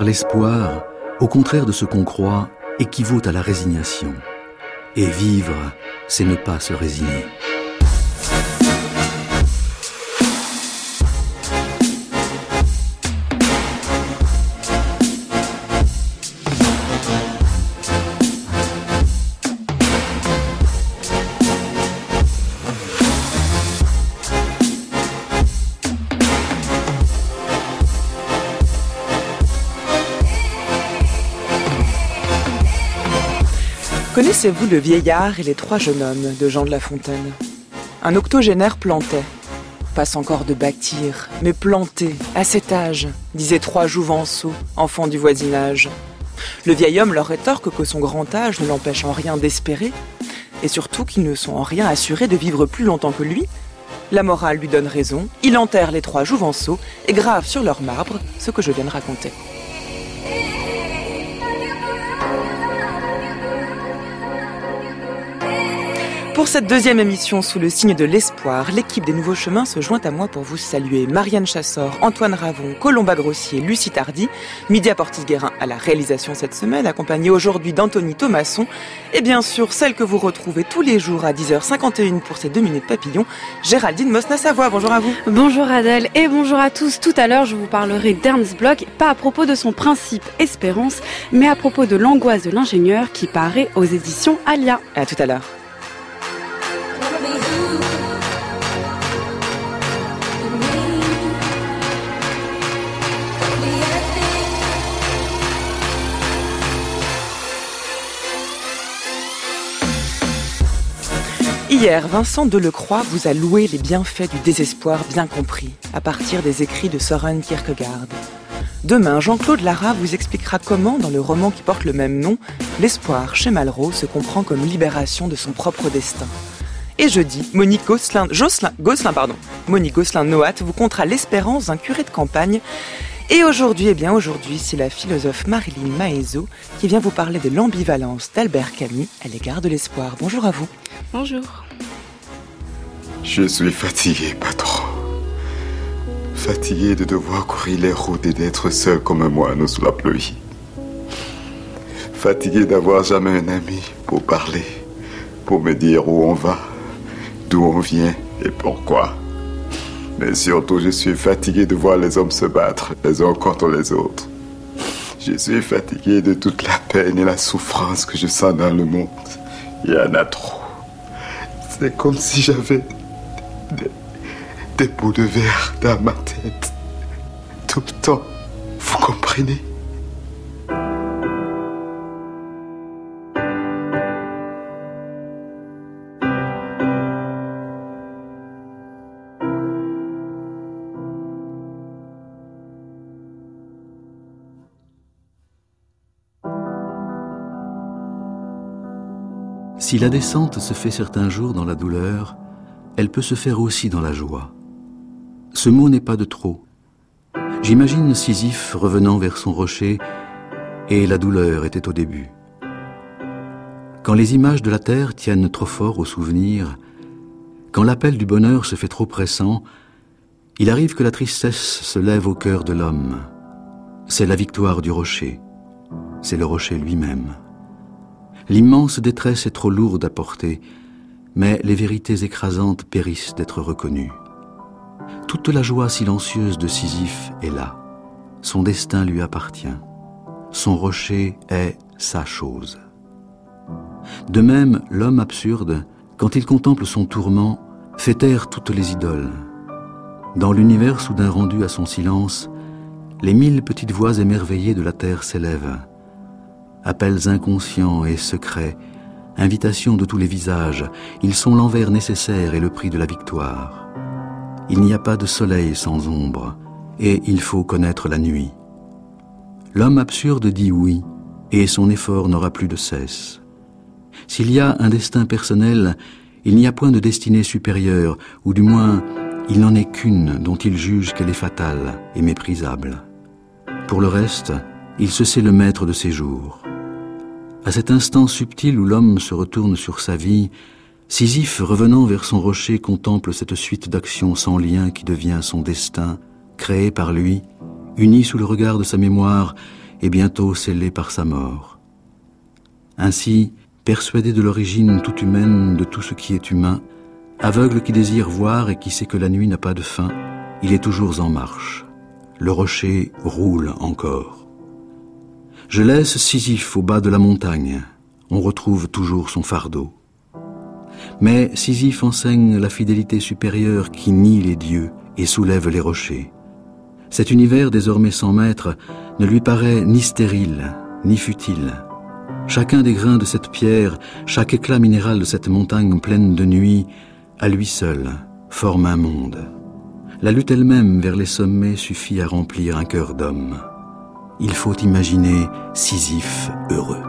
l'espoir, au contraire de ce qu'on croit, équivaut à la résignation. Et vivre, c'est ne pas se résigner. Connaissez-vous Le Vieillard et les 3 jeunes hommes de Jean de La Fontaine? Un octogénaire plantait. Passe encore de bâtir, mais planter, à cet âge, disaient 3 jouvenceaux, enfants du voisinage. Le vieil homme leur rétorque que son grand âge ne l'empêche en rien d'espérer, et surtout qu'ils ne sont en rien assurés de vivre plus longtemps que lui. La morale lui donne raison, il enterre les 3 jouvenceaux et grave sur leur marbre ce que je viens de raconter. Pour cette 2e émission sous le signe de l'espoir, l'équipe des Nouveaux Chemins se joint à moi pour vous saluer. Marianne Chassor, Antoine Ravon, Colomba Grossier, Lucie Tardy, Mydia Portis-Guérin à la réalisation cette semaine, accompagnée aujourd'hui d'Anthony Thomasson, et bien sûr celle que vous retrouvez tous les jours à 10h51 pour ces 2 minutes papillons, Géraldine Mosna-Savoie. Bonjour à vous. Bonjour Adèle et bonjour à tous. Tout à l'heure, je vous parlerai d'Ernst Bloch, pas à propos de son principe Espérance, mais à propos de l'angoisse de l'ingénieur qui paraît aux éditions Alia. À tout à l'heure. Hier, Vincent Delecroix vous a loué les bienfaits du désespoir bien compris, à partir des écrits de Søren Kierkegaard. Demain, Jean-Claude Lara vous expliquera comment, dans le roman qui porte le même nom, l'espoir chez Malraux se comprend comme libération de son propre destin. Et jeudi, Monique Gosselin-Noat vous contera l'espérance d'un curé de campagne. Et aujourd'hui, c'est la philosophe Marilyn Maezo qui vient vous parler de l'ambivalence d'Albert Camus à l'égard de l'espoir. Bonjour à vous. Bonjour. Je suis fatigué, patron. Fatigué de devoir courir les routes et d'être seul comme un moineau sous la pluie. Fatigué d'avoir jamais un ami pour parler, pour me dire où on va, d'où on vient et pourquoi. Mais surtout, je suis fatigué de voir les hommes se battre les uns contre les autres. Je suis fatigué de toute la peine et la souffrance que je sens dans le monde. Il y en a trop. C'est comme si j'avais des bouts de verre dans ma tête. Tout le temps, vous comprenez? Si la descente se fait certains jours dans la douleur, elle peut se faire aussi dans la joie. Ce mot n'est pas de trop. J'imagine Sisyphe revenant vers son rocher, et la douleur était au début. Quand les images de la terre tiennent trop fort au souvenir, quand l'appel du bonheur se fait trop pressant, il arrive que la tristesse se lève au cœur de l'homme. C'est la victoire du rocher. C'est le rocher lui-même. L'immense détresse est trop lourde à porter, mais les vérités écrasantes périssent d'être reconnues. Toute la joie silencieuse de Sisyphe est là. Son destin lui appartient. Son rocher est sa chose. De même, l'homme absurde, quand il contemple son tourment, fait taire toutes les idoles. Dans l'univers soudain rendu à son silence, les 1000 petites voix émerveillées de la terre s'élèvent. Appels inconscients et secrets, invitations de tous les visages, ils sont l'envers nécessaire et le prix de la victoire. Il n'y a pas de soleil sans ombre, et il faut connaître la nuit. L'homme absurde dit oui, et son effort n'aura plus de cesse. S'il y a un destin personnel, il n'y a point de destinée supérieure, ou du moins, il n'en est qu'une dont il juge qu'elle est fatale et méprisable. Pour le reste, il se sait le maître de ses jours. À cet instant subtil où l'homme se retourne sur sa vie, Sisyphe, revenant vers son rocher, contemple cette suite d'actions sans lien qui devient son destin, créé par lui, uni sous le regard de sa mémoire et bientôt scellé par sa mort. Ainsi, persuadé de l'origine toute humaine de tout ce qui est humain, aveugle qui désire voir et qui sait que la nuit n'a pas de fin, il est toujours en marche. Le rocher roule encore. Je laisse Sisyphe au bas de la montagne. On retrouve toujours son fardeau. Mais Sisyphe enseigne la fidélité supérieure qui nie les dieux et soulève les rochers. Cet univers désormais sans maître ne lui paraît ni stérile, ni futile. Chacun des grains de cette pierre, chaque éclat minéral de cette montagne pleine de nuit, à lui seul, forme un monde. La lutte elle-même vers les sommets suffit à remplir un cœur d'homme. Il faut imaginer Sisyphe heureux.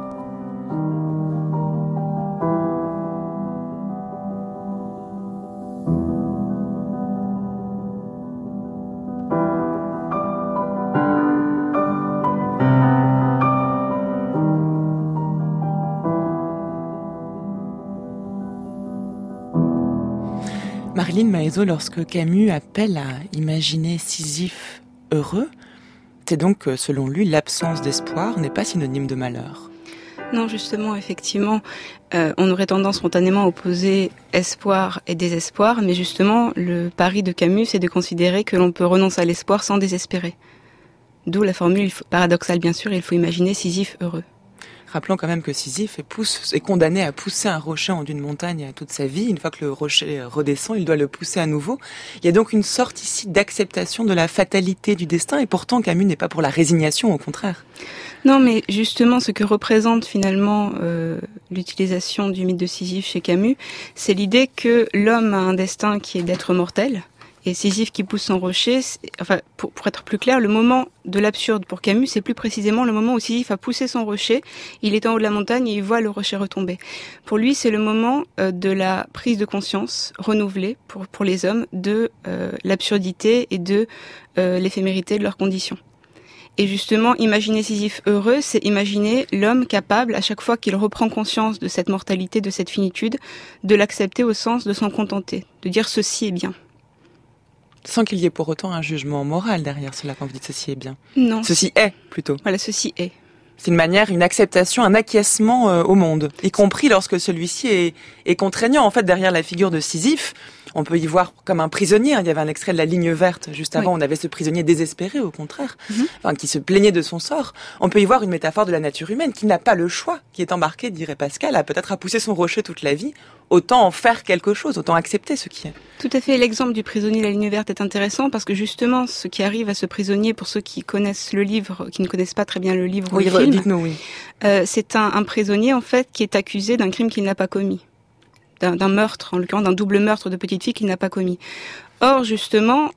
Marilyn Maezot, lorsque Camus appelle à imaginer Sisyphe heureux, c'est donc que, selon lui, l'absence d'espoir n'est pas synonyme de malheur. Non, justement, effectivement, on aurait tendance spontanément à opposer espoir et désespoir, mais justement, le pari de Camus, c'est de considérer que l'on peut renoncer à l'espoir sans désespérer. D'où la formule paradoxale, bien sûr, il faut imaginer Sisyphe heureux. Rappelons quand même que Sisyphe est condamné à pousser un rocher en d'une montagne toute sa vie. Une fois que le rocher redescend, il doit le pousser à nouveau. Il y a donc une sorte ici d'acceptation de la fatalité du destin, et pourtant Camus n'est pas pour la résignation, au contraire. Non, mais justement, ce que représente finalement l'utilisation du mythe de Sisyphe chez Camus, c'est l'idée que l'homme a un destin qui est d'être mortel. Et Sisyphe qui pousse son rocher, enfin, pour être plus clair, le moment de l'absurde pour Camus, c'est plus précisément le moment où Sisyphe a poussé son rocher, il est en haut de la montagne et il voit le rocher retomber. Pour lui, c'est le moment de la prise de conscience renouvelée pour les hommes de l'absurdité et de l'éphémérité de leurs conditions. Et justement, imaginer Sisyphe heureux, c'est imaginer l'homme capable, à chaque fois qu'il reprend conscience de cette mortalité, de cette finitude, de l'accepter au sens de s'en contenter, de dire ceci est bien. Sans qu'il y ait pour autant un jugement moral derrière cela quand vous dites ceci est bien. Non. Ceci est, plutôt. Voilà, ceci est. C'est une manière, une acceptation, un acquiescement au monde, y compris lorsque celui-ci est contraignant. En fait, derrière la figure de Sisyphe, on peut y voir comme un prisonnier. Il y avait un extrait de La Ligne verte juste avant. Oui. On avait ce prisonnier désespéré, au contraire, qui se plaignait de son sort. On peut y voir une métaphore de la nature humaine qui n'a pas le choix, qui est embarquée, dirait Pascal, à pousser son rocher toute la vie. Autant en faire quelque chose, autant accepter ce qui est. Tout à fait. L'exemple du prisonnier de La Ligne verte est intéressant parce que justement, ce qui arrive à ce prisonnier, pour ceux qui connaissent le livre, qui ne connaissent pas très bien le livre ou le film, dites-nous, oui. C'est un prisonnier en fait qui est accusé d'un crime qu'il n'a pas commis, d'un meurtre, en l'occurrence d'un double meurtre de petite fille qu'il n'a pas commis. Or, justement,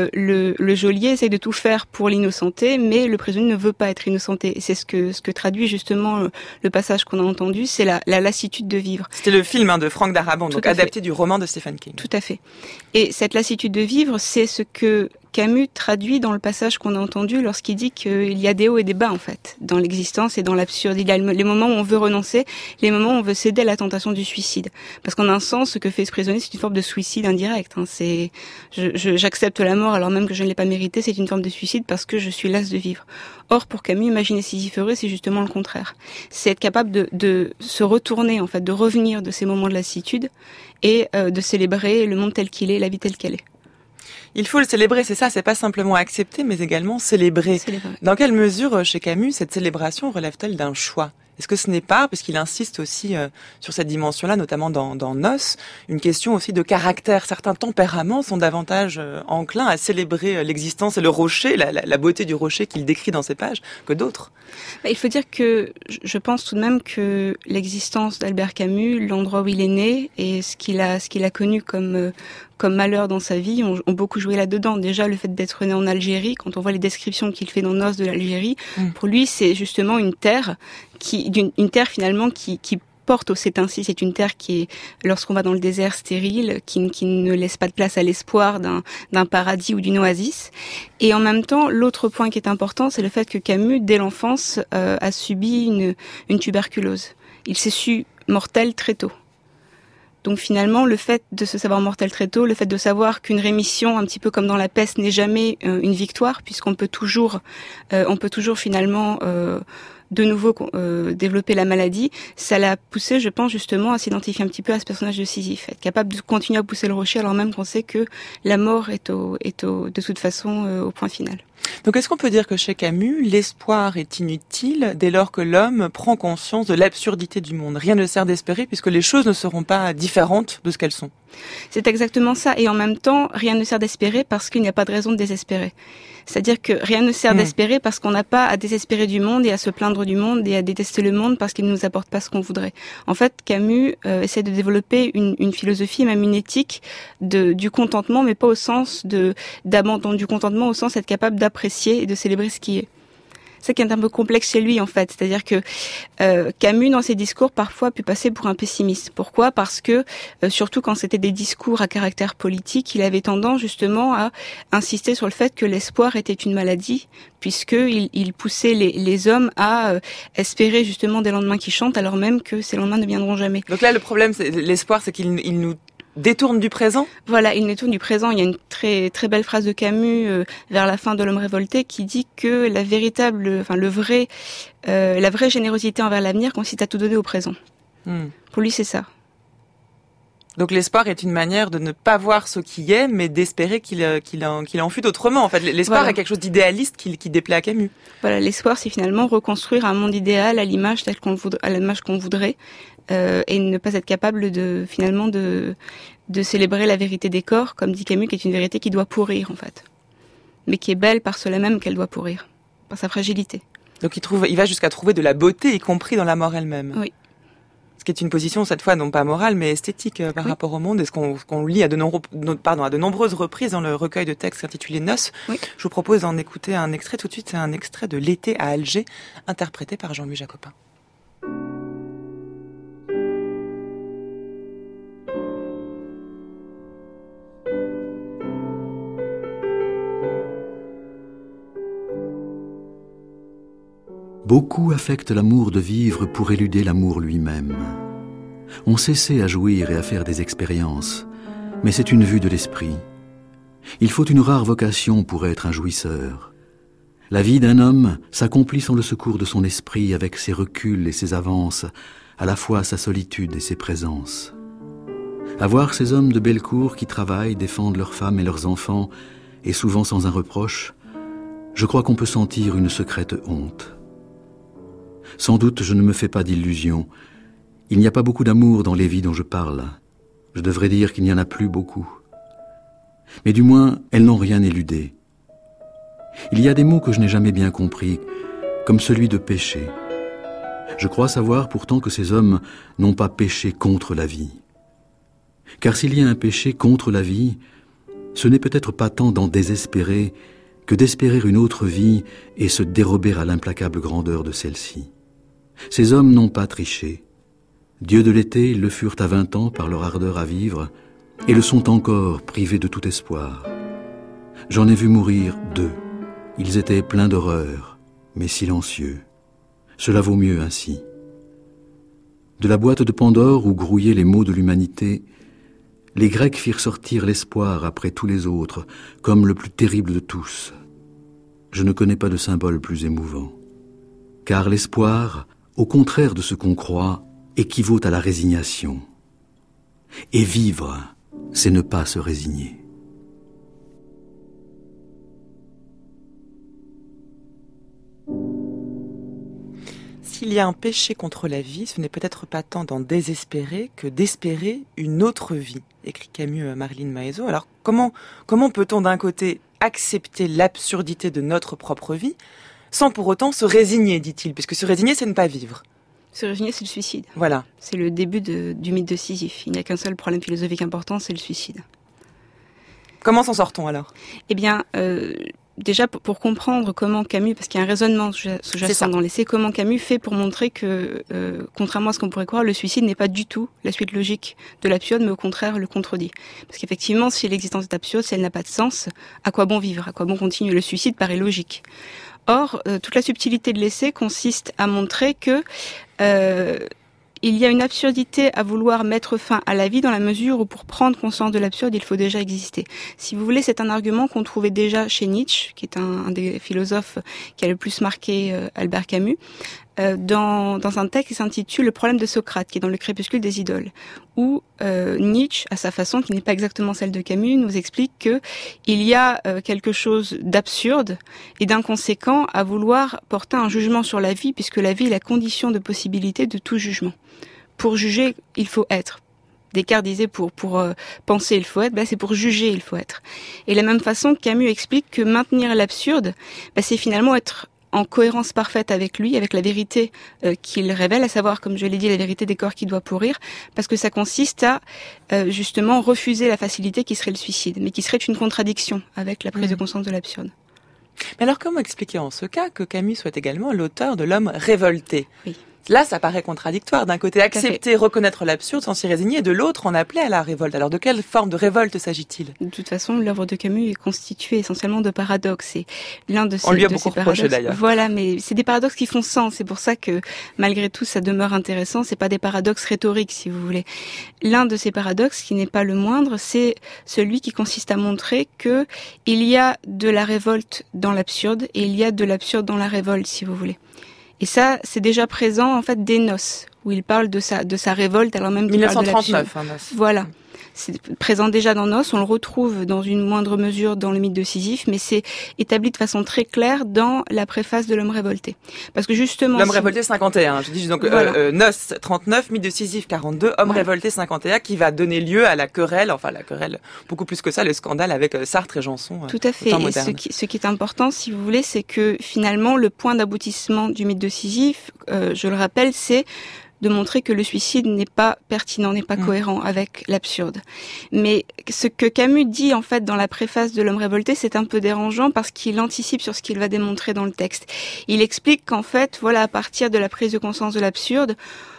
le geôlier essaye de tout faire pour l'innocenter, mais le prisonnier ne veut pas être innocenté. Et c'est ce que traduit justement le passage qu'on a entendu, c'est la lassitude de vivre. C'était le film de Frank Darabont, donc adapté du roman de Stephen King. Tout à fait. Et cette lassitude de vivre, c'est ce que Camus traduit dans le passage qu'on a entendu lorsqu'il dit qu'il y a des hauts et des bas, en fait, dans l'existence et dans l'absurde. Il y a les moments où on veut renoncer, les moments où on veut céder à la tentation du suicide. Parce qu'en un sens, ce que fait ce prisonnier, c'est une forme de suicide indirect. J'accepte la mort alors même que je ne l'ai pas méritée, c'est une forme de suicide parce que je suis lasse de vivre. Or, pour Camus, imaginer Sisyphe heureux, c'est justement le contraire. C'est être capable de se retourner, en fait, de revenir de ces moments de lassitude et de célébrer le monde tel qu'il est, la vie telle qu'elle est. Il faut le célébrer, c'est ça, c'est pas simplement accepter, mais également célébrer. Dans quelle mesure, chez Camus, cette célébration relève-t-elle d'un choix ? Est-ce que ce n'est pas, puisqu'il insiste aussi sur cette dimension-là, notamment dans Nos, une question aussi de caractère. Certains tempéraments sont davantage enclins à célébrer l'existence et le rocher, la beauté du rocher qu'il décrit dans ses pages, que d'autres. Il faut dire que je pense tout de même que l'existence d'Albert Camus, l'endroit où il est né et ce qu'il a connu comme malheur dans sa vie ont beaucoup joué là-dedans. Déjà, le fait d'être né en Algérie, quand on voit les descriptions qu'il fait dans Nos de l'Algérie, pour lui, c'est justement une terre finalement qui porte c'est ainsi, c'est une terre qui est, lorsqu'on va dans le désert, stérile, qui ne laisse pas de place à l'espoir d'un paradis ou d'une oasis. Et en même temps, l'autre point qui est important, c'est le fait que Camus, dès l'enfance, a subi une tuberculose. Il s'est su mortel très tôt. Donc finalement, le fait de se savoir mortel très tôt, le fait de savoir qu'une rémission, un petit peu comme dans la peste, n'est jamais une victoire, puisqu'on peut toujours finalement de nouveau développer la maladie, ça l'a poussé, je pense, justement, à s'identifier un petit peu à ce personnage de Sisyphe, être capable de continuer à pousser le rocher alors même qu'on sait que la mort est de toute façon au point final. Donc est-ce qu'on peut dire que chez Camus, l'espoir est inutile dès lors que l'homme prend conscience de l'absurdité du monde ? Rien ne sert d'espérer puisque les choses ne seront pas différentes de ce qu'elles sont. C'est exactement ça, et en même temps, rien ne sert d'espérer parce qu'il n'y a pas de raison de désespérer. C'est-à-dire que rien ne sert d'espérer parce qu'on n'a pas à désespérer du monde et à se plaindre du monde et à détester le monde parce qu'il ne nous apporte pas ce qu'on voudrait. En fait, Camus essaie de développer une philosophie, même une éthique du contentement, mais pas au sens d'abandon du contentement, au sens d'être capable d'apprécier et de célébrer ce qui est. C'est ça qui est un peu complexe chez lui, en fait. C'est-à-dire que Camus, dans ses discours, parfois, a pu passer pour un pessimiste. Pourquoi ? Parce que, surtout quand c'était des discours à caractère politique, il avait tendance, justement, à insister sur le fait que l'espoir était une maladie, puisqu'il poussait les hommes à espérer, justement, des lendemains qui chantent, alors même que ces lendemains ne viendront jamais. Donc là, le problème, l'espoir, c'est qu'il nous détourne du présent ? Voilà, il détourne du présent. Il y a une très très belle phrase de Camus vers la fin de L'Homme révolté qui dit que la vraie générosité envers l'avenir consiste à tout donner au présent. Pour lui, c'est ça. Donc l'espoir est une manière de ne pas voir ce qui est, mais d'espérer qu'il en fût autrement. En fait, l'espoir est quelque chose d'idéaliste qui déplaît à Camus. Voilà, l'espoir, c'est finalement reconstruire un monde idéal à l'image qu'on voudrait. Et ne pas être capable de célébrer la vérité des corps, comme dit Camus, qui est une vérité qui doit pourrir, en fait. Mais qui est belle par cela même qu'elle doit pourrir, par sa fragilité. Donc il va jusqu'à trouver de la beauté, y compris dans la mort elle-même. Oui. Ce qui est une position, cette fois, non pas morale, mais esthétique par rapport au monde, et ce qu'on lit à de nombreuses reprises dans le recueil de textes intitulé Noces. Oui. Je vous propose d'en écouter un extrait tout de suite, c'est un extrait de L'été à Alger, interprété par Jean-Louis Jacopin. Beaucoup affectent l'amour de vivre pour éluder l'amour lui-même. On s'essaie à jouir et à faire des expériences, mais c'est une vue de l'esprit. Il faut une rare vocation pour être un jouisseur. La vie d'un homme s'accomplit sans le secours de son esprit, avec ses reculs et ses avances, à la fois sa solitude et ses présences. À voir ces hommes de belle cour qui travaillent, défendent leurs femmes et leurs enfants, et souvent sans un reproche, je crois qu'on peut sentir une secrète honte. Sans doute je ne me fais pas d'illusions. Il n'y a pas beaucoup d'amour dans les vies dont je parle. Je devrais dire qu'il n'y en a plus beaucoup. Mais du moins, elles n'ont rien éludé. Il y a des mots que je n'ai jamais bien compris, comme celui de péché. Je crois savoir pourtant que ces hommes n'ont pas péché contre la vie. Car s'il y a un péché contre la vie, ce n'est peut-être pas tant d'en désespérer que d'espérer une autre vie et se dérober à l'implacable grandeur de celle-ci. Ces hommes n'ont pas triché. Dieux de l'été, ils le furent à 20 ans par leur ardeur à vivre, et le sont encore, privés de tout espoir. J'en ai vu mourir 2. Ils étaient pleins d'horreur, mais silencieux. Cela vaut mieux ainsi. De la boîte de Pandore où grouillaient les maux de l'humanité, les Grecs firent sortir l'espoir après tous les autres, comme le plus terrible de tous. Je ne connais pas de symbole plus émouvant. Car l'espoir, au contraire de ce qu'on croit, équivaut à la résignation. Et vivre, c'est ne pas se résigner. S'il y a un péché contre la vie, ce n'est peut-être pas tant d'en désespérer que d'espérer une autre vie, écrit Camus à Marlene Maezot. Alors comment peut-on d'un côté accepter l'absurdité de notre propre vie sans pour autant se résigner, dit-il, puisque se résigner, c'est ne pas vivre. Se résigner, c'est le suicide. Voilà. C'est le début du mythe de Sisyphe. Il n'y a qu'un seul problème philosophique important, c'est le suicide. Comment s'en sort-on alors ? Eh bien, déjà pour comprendre comment Camus, parce qu'il y a un raisonnement sous-jacent dans l'essai, comment Camus fait pour montrer que, contrairement à ce qu'on pourrait croire, le suicide n'est pas du tout la suite logique de l'absurde, mais au contraire le contredit. Parce qu'effectivement, si l'existence est absurde, si elle n'a pas de sens, à quoi bon vivre ? À quoi bon continuer ? Le suicide paraît logique. Or, toute la subtilité de l'essai consiste à montrer que il y a une absurdité à vouloir mettre fin à la vie dans la mesure où pour prendre conscience de l'absurde, il faut déjà exister. Si vous voulez, c'est un argument qu'on trouvait déjà chez Nietzsche, qui est un des philosophes qui a le plus marqué Albert Camus, dans un texte qui s'intitule « Le problème de Socrate », qui est dans le crépuscule des idoles, où Nietzsche, à sa façon, qui n'est pas exactement celle de Camus, nous explique que il y a quelque chose d'absurde et d'inconséquent à vouloir porter un jugement sur la vie, puisque la vie est la condition de possibilité de tout jugement. Pour juger, il faut être. Descartes disait pour penser, il faut être, c'est pour juger, il faut être. Et de la même façon, Camus explique que maintenir l'absurde, c'est finalement être en cohérence parfaite avec lui, avec la vérité qu'il révèle, à savoir, comme je l'ai dit, la vérité des corps qui doit pourrir, parce que ça consiste à justement refuser la facilité qui serait le suicide, mais qui serait une contradiction avec la prise de conscience de l'absurde. Mais alors comment expliquer en ce cas que Camus soit également l'auteur de l'homme révolté ? Oui. Là, ça paraît contradictoire. D'un côté, accepter, reconnaître l'absurde sans s'y résigner, et de l'autre, en appeler à la révolte. Alors, de quelle forme de révolte s'agit-il ? De toute façon, l'œuvre de Camus est constituée essentiellement de paradoxes. Et l'un de ces, on lui a de beaucoup ces reproché paradoxes, d'ailleurs. Voilà, mais c'est des paradoxes qui font sens. C'est pour ça que, malgré tout, ça demeure intéressant. C'est pas des paradoxes rhétoriques, si vous voulez. L'un de ces paradoxes, qui n'est pas le moindre, c'est celui qui consiste à montrer que il y a de la révolte dans l'absurde et il y a de l'absurde dans la révolte, si vous voulez. Et ça, c'est déjà présent, en fait, dès Noces, où il parle de sa révolte, alors même qu'il parle de l'absurde. 1939, Noces. Voilà. C'est présent déjà dans Noces, on le retrouve dans une moindre mesure dans le mythe de Sisyphe, mais c'est établi de façon très claire dans la préface de l'homme révolté. Parce que justement... L'homme révolté 51, je dis donc voilà. Noces 39, mythe de Sisyphe 42, homme révolté 51, qui va donner lieu à la querelle, beaucoup plus que ça, le scandale avec Sartre et Janson. Tout à fait, et ce qui est important, si vous voulez, c'est que finalement, le point d'aboutissement du mythe de Sisyphe, je le rappelle, c'est de montrer que le suicide n'est pas pertinent, n'est pas cohérent avec l'absurde. Mais ce que Camus dit en fait dans la préface de l'homme révolté, c'est un peu dérangeant parce qu'il anticipe sur ce qu'il va démontrer dans le texte. Il explique qu'en fait, voilà, à partir de la prise de conscience de l'absurde,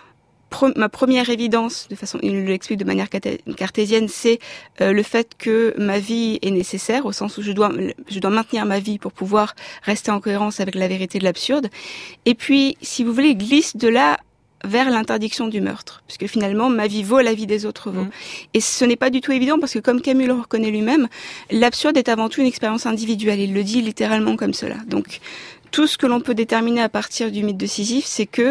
ma première évidence, il l'explique de manière cartésienne, c'est le fait que ma vie est nécessaire, au sens où je dois maintenir ma vie pour pouvoir rester en cohérence avec la vérité de l'absurde. Et puis, si vous voulez, il glisse de là vers l'interdiction du meurtre, puisque finalement ma vie vaut, la vie des autres vaut. Et ce n'est pas du tout évident parce que comme Camus le reconnaît lui-même, l'absurde est avant tout une expérience individuelle, il le dit littéralement comme cela. Donc tout ce que l'on peut déterminer à partir du mythe de Sisyphe, c'est que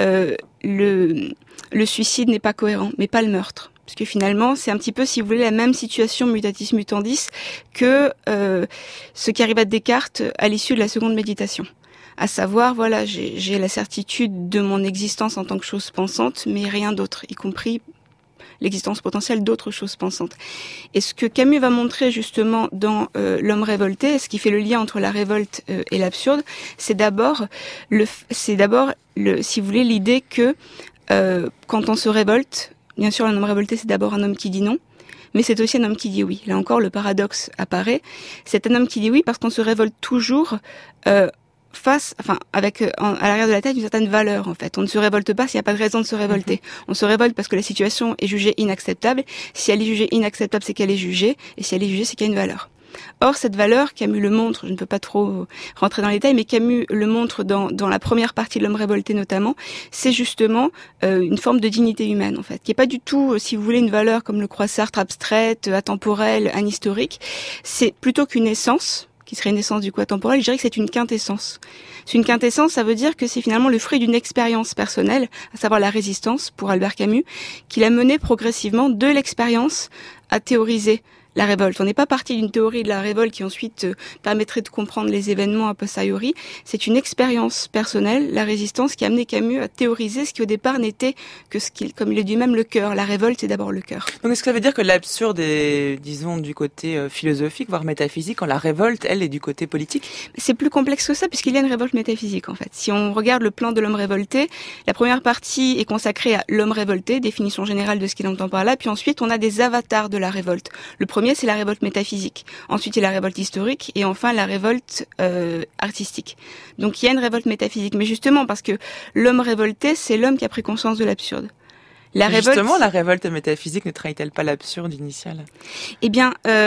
le suicide n'est pas cohérent, mais pas le meurtre. Parce que finalement, c'est un petit peu, si vous voulez, la même situation mutatis mutandis que ce qui arrive à Descartes à l'issue de la seconde méditation. À savoir, voilà, j'ai la certitude de mon existence en tant que chose pensante, mais rien d'autre, y compris l'existence potentielle d'autres choses pensantes. Et ce que Camus va montrer justement dans l'homme révolté, ce qui fait le lien entre la révolte et l'absurde, c'est d'abord, si vous voulez, l'idée que quand on se révolte, bien sûr, un homme révolté, c'est d'abord un homme qui dit non, mais c'est aussi un homme qui dit oui. Là encore, le paradoxe apparaît. C'est un homme qui dit oui parce qu'on se révolte toujours à l'arrière de la tête une certaine valeur en fait. On ne se révolte pas s'il n'y a pas de raison de se révolter. On se révolte parce que la situation est jugée inacceptable. Si elle est jugée inacceptable, c'est qu'elle est jugée, et si elle est jugée, c'est qu'il y a une valeur. Or, cette valeur, Camus le montre, je ne peux pas trop rentrer dans les détails, mais Camus le montre dans la première partie de l'homme révolté notamment, c'est justement une forme de dignité humaine en fait, qui est pas du tout, si vous voulez, une valeur comme le croit Sartre, abstraite, atemporelle, anhistorique. C'est plutôt qu'une essence, qui serait une essence du coup atemporelle, je dirais que c'est une quintessence. C'est une quintessence, ça veut dire que c'est finalement le fruit d'une expérience personnelle, à savoir la résistance pour Albert Camus, qui l'a mené progressivement de l'expérience à théoriser la révolte. On n'est pas parti d'une théorie de la révolte qui ensuite permettrait de comprendre les événements a posteriori. C'est une expérience personnelle, la résistance, qui a amené Camus à théoriser ce qui au départ n'était que comme il le dit même, le cœur. La révolte, c'est d'abord le cœur. Donc est-ce que ça veut dire que l'absurde est, disons, du côté philosophique, voire métaphysique, quand la révolte, elle, est du côté politique ? C'est plus complexe que ça, puisqu'il y a une révolte métaphysique, en fait. Si on regarde le plan de l'homme révolté, la première partie est consacrée à l'homme révolté, définition générale de ce qu'il entend par là, puis ensuite on a des avatars de la révolte. Le premier, c'est la révolte métaphysique. Ensuite, il y a la révolte historique et enfin la révolte artistique. Donc il y a une révolte métaphysique, mais justement parce que l'homme révolté, c'est l'homme qui a pris conscience de l'absurde. Justement, la révolte métaphysique ne trahit-elle pas l'absurde initial ? Eh bien,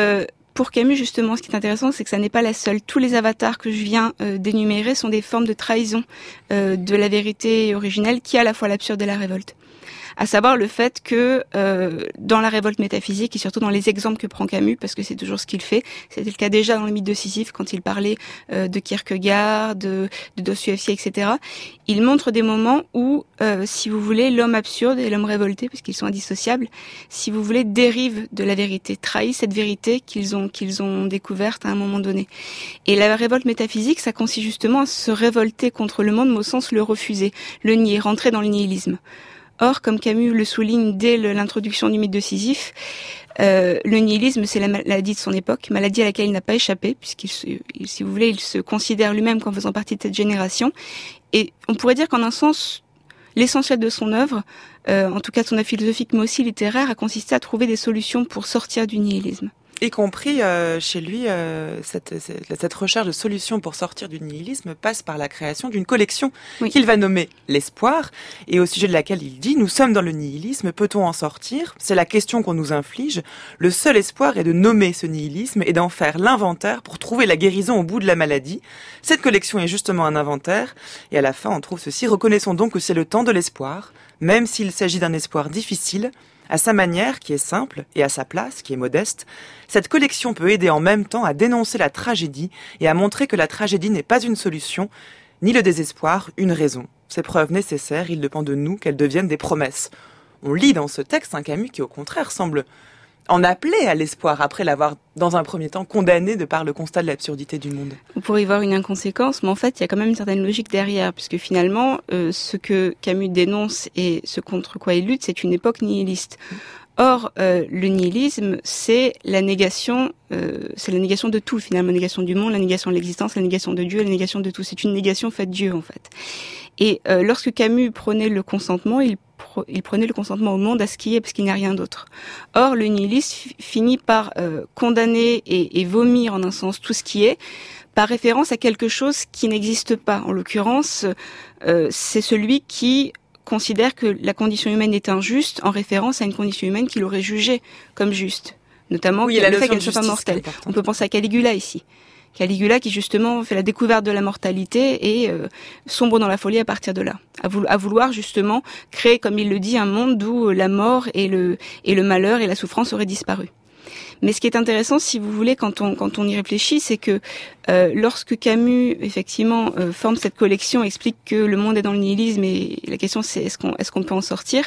pour Camus, justement, ce qui est intéressant, c'est que ça n'est pas la seule. Tous les avatars que je viens d'énumérer sont des formes de trahison de la vérité originelle qui est à la fois l'absurde et la révolte. À savoir le fait que dans la révolte métaphysique et surtout dans les exemples que prend Camus, parce que c'est toujours ce qu'il fait, c'était le cas déjà dans le mythe de Sisyphe quand il parlait de Kierkegaard, de Dostoïevski, etc. Il montre des moments où, si vous voulez, l'homme absurde et l'homme révolté, parce qu'ils sont indissociables, si vous voulez, dérivent de la vérité, trahissent cette vérité qu'ils ont découverte à un moment donné. Et la révolte métaphysique, ça consiste justement à se révolter contre le monde, mais au sens le refuser, le nier, rentrer dans le nihilisme. Or, comme Camus le souligne dès l'introduction du mythe de Sisyphe, le nihilisme, c'est la maladie de son époque, maladie à laquelle il n'a pas échappé, puisqu'il, si vous voulez, il se considère lui-même comme faisant partie de cette génération. Et on pourrait dire qu'en un sens, l'essentiel de son œuvre, en tout cas de son œuvre philosophique, mais aussi littéraire, a consisté à trouver des solutions pour sortir du nihilisme. Y compris chez lui, cette recherche de solutions pour sortir du nihilisme passe par la création d'une collection qu'il va nommer l'Espoir, et au sujet de laquelle il dit « Nous sommes dans le nihilisme, peut-on en sortir ? C'est la question qu'on nous inflige. Le seul espoir est de nommer ce nihilisme et d'en faire l'inventaire pour trouver la guérison au bout de la maladie. Cette collection est justement un inventaire, et à la fin on trouve ceci. Reconnaissons donc que c'est le temps de l'espoir, même s'il s'agit d'un espoir difficile, à sa manière, qui est simple, et à sa place, qui est modeste, cette collection peut aider en même temps à dénoncer la tragédie et à montrer que la tragédie n'est pas une solution, ni le désespoir une raison. Ces preuves nécessaires, il dépend de nous qu'elles deviennent des promesses. On lit dans ce texte un Camus qui, au contraire, semble en appeler à l'espoir, après l'avoir, dans un premier temps, condamné de par le constat de l'absurdité du monde. On pourrait y voir une inconséquence, mais en fait, il y a quand même une certaine logique derrière, puisque finalement, ce que Camus dénonce et ce contre quoi il lutte, c'est une époque nihiliste. Or, le nihilisme, c'est la négation de tout, finalement, la négation du monde, la négation de l'existence, la négation de Dieu, la négation de tout. C'est une négation faite Dieu, en fait. Et lorsque Camus prenait le consentement, il prenait le consentement au monde à ce qui est, parce qu'il n'y a rien d'autre. Or, le nihiliste finit par condamner et vomir, en un sens, tout ce qui est, par référence à quelque chose qui n'existe pas. En l'occurrence, c'est celui qui considère que la condition humaine est injuste en référence à une condition humaine qu'il aurait jugée comme juste. Notamment le fait qu'elle ne soit pas mortelle. On peut penser à Caligula ici. Caligula qui justement fait la découverte de la mortalité et sombre dans la folie à partir de là. À vouloir justement créer, comme il le dit, un monde où la mort et le malheur et la souffrance auraient disparu. Mais ce qui est intéressant, si vous voulez, quand on y réfléchit, c'est que lorsque Camus, effectivement, forme cette collection, explique que le monde est dans le nihilisme et la question c'est est-ce qu'on peut en sortir,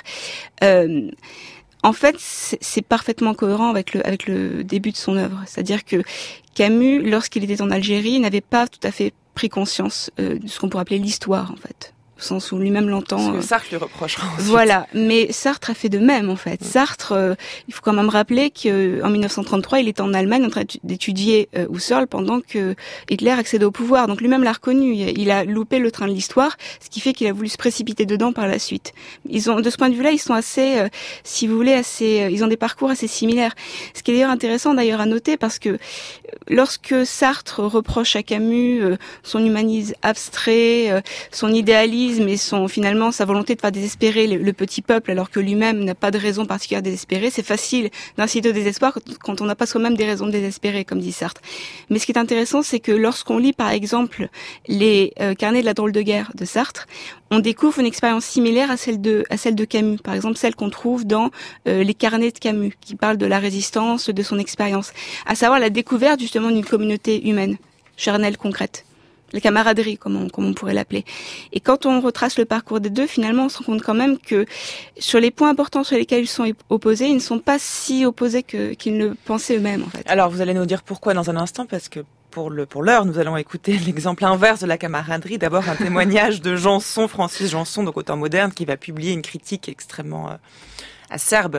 en fait, c'est parfaitement cohérent avec le début de son œuvre. C'est-à-dire que Camus, lorsqu'il était en Algérie, n'avait pas tout à fait pris conscience de ce qu'on pourrait appeler l'histoire, en fait. Au sens où lui-même l'entend. Ce que Sartre lui reprochera ensuite. Voilà, mais Sartre a fait de même en fait. Sartre, il faut quand même rappeler qu'en 1933, il était en Allemagne en train d'étudier Husserl pendant que Hitler accédait au pouvoir. Donc lui-même l'a reconnu. Il a loupé le train de l'histoire, ce qui fait qu'il a voulu se précipiter dedans par la suite. Ils ont, de ce point de vue-là, ils sont assez, si vous voulez, ils ont des parcours assez similaires. Ce qui est d'ailleurs intéressant d'ailleurs à noter parce que lorsque Sartre reproche à Camus son humanisme abstrait, son idéalisme et finalement sa volonté de faire désespérer le petit peuple alors que lui-même n'a pas de raison particulière de désespérer, c'est facile d'inciter au désespoir quand on n'a pas soi-même des raisons de désespérer, comme dit Sartre. Mais ce qui est intéressant, c'est que lorsqu'on lit par exemple les carnets de la drôle de guerre de Sartre, on découvre une expérience similaire à celle de Camus, par exemple celle qu'on trouve dans les carnets de Camus, qui parlent de la résistance, de son expérience, à savoir la découverte justement d'une communauté humaine, charnelle, concrète. La camaraderie, comme on pourrait l'appeler. Et quand on retrace le parcours des deux, finalement, on se rend compte quand même que sur les points importants sur lesquels ils sont opposés, ils ne sont pas si opposés qu'ils ne pensaient eux-mêmes, en fait. Alors, vous allez nous dire pourquoi dans un instant, parce que pour l'heure, nous allons écouter l'exemple inverse de la camaraderie. D'abord, un témoignage de Janson, Francis Janson, donc auteur moderne, qui va publier une critique extrêmement acerbe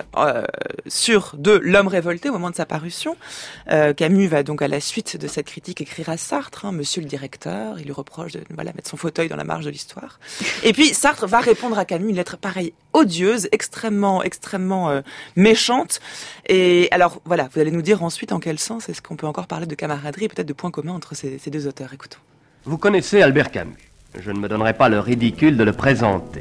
de L'homme révolté au moment de sa parution. Camus va donc à la suite de cette critique écrire à Sartre, Monsieur le directeur, il lui reproche de mettre son fauteuil dans la marge de l'histoire. Et puis Sartre va répondre à Camus une lettre pareille, odieuse, extrêmement méchante. Et alors voilà, vous allez nous dire ensuite en quel sens est-ce qu'on peut encore parler de camaraderie et peut-être de points communs entre ces deux auteurs. Écoutons. Vous connaissez Albert Camus. Je ne me donnerai pas le ridicule de le présenter.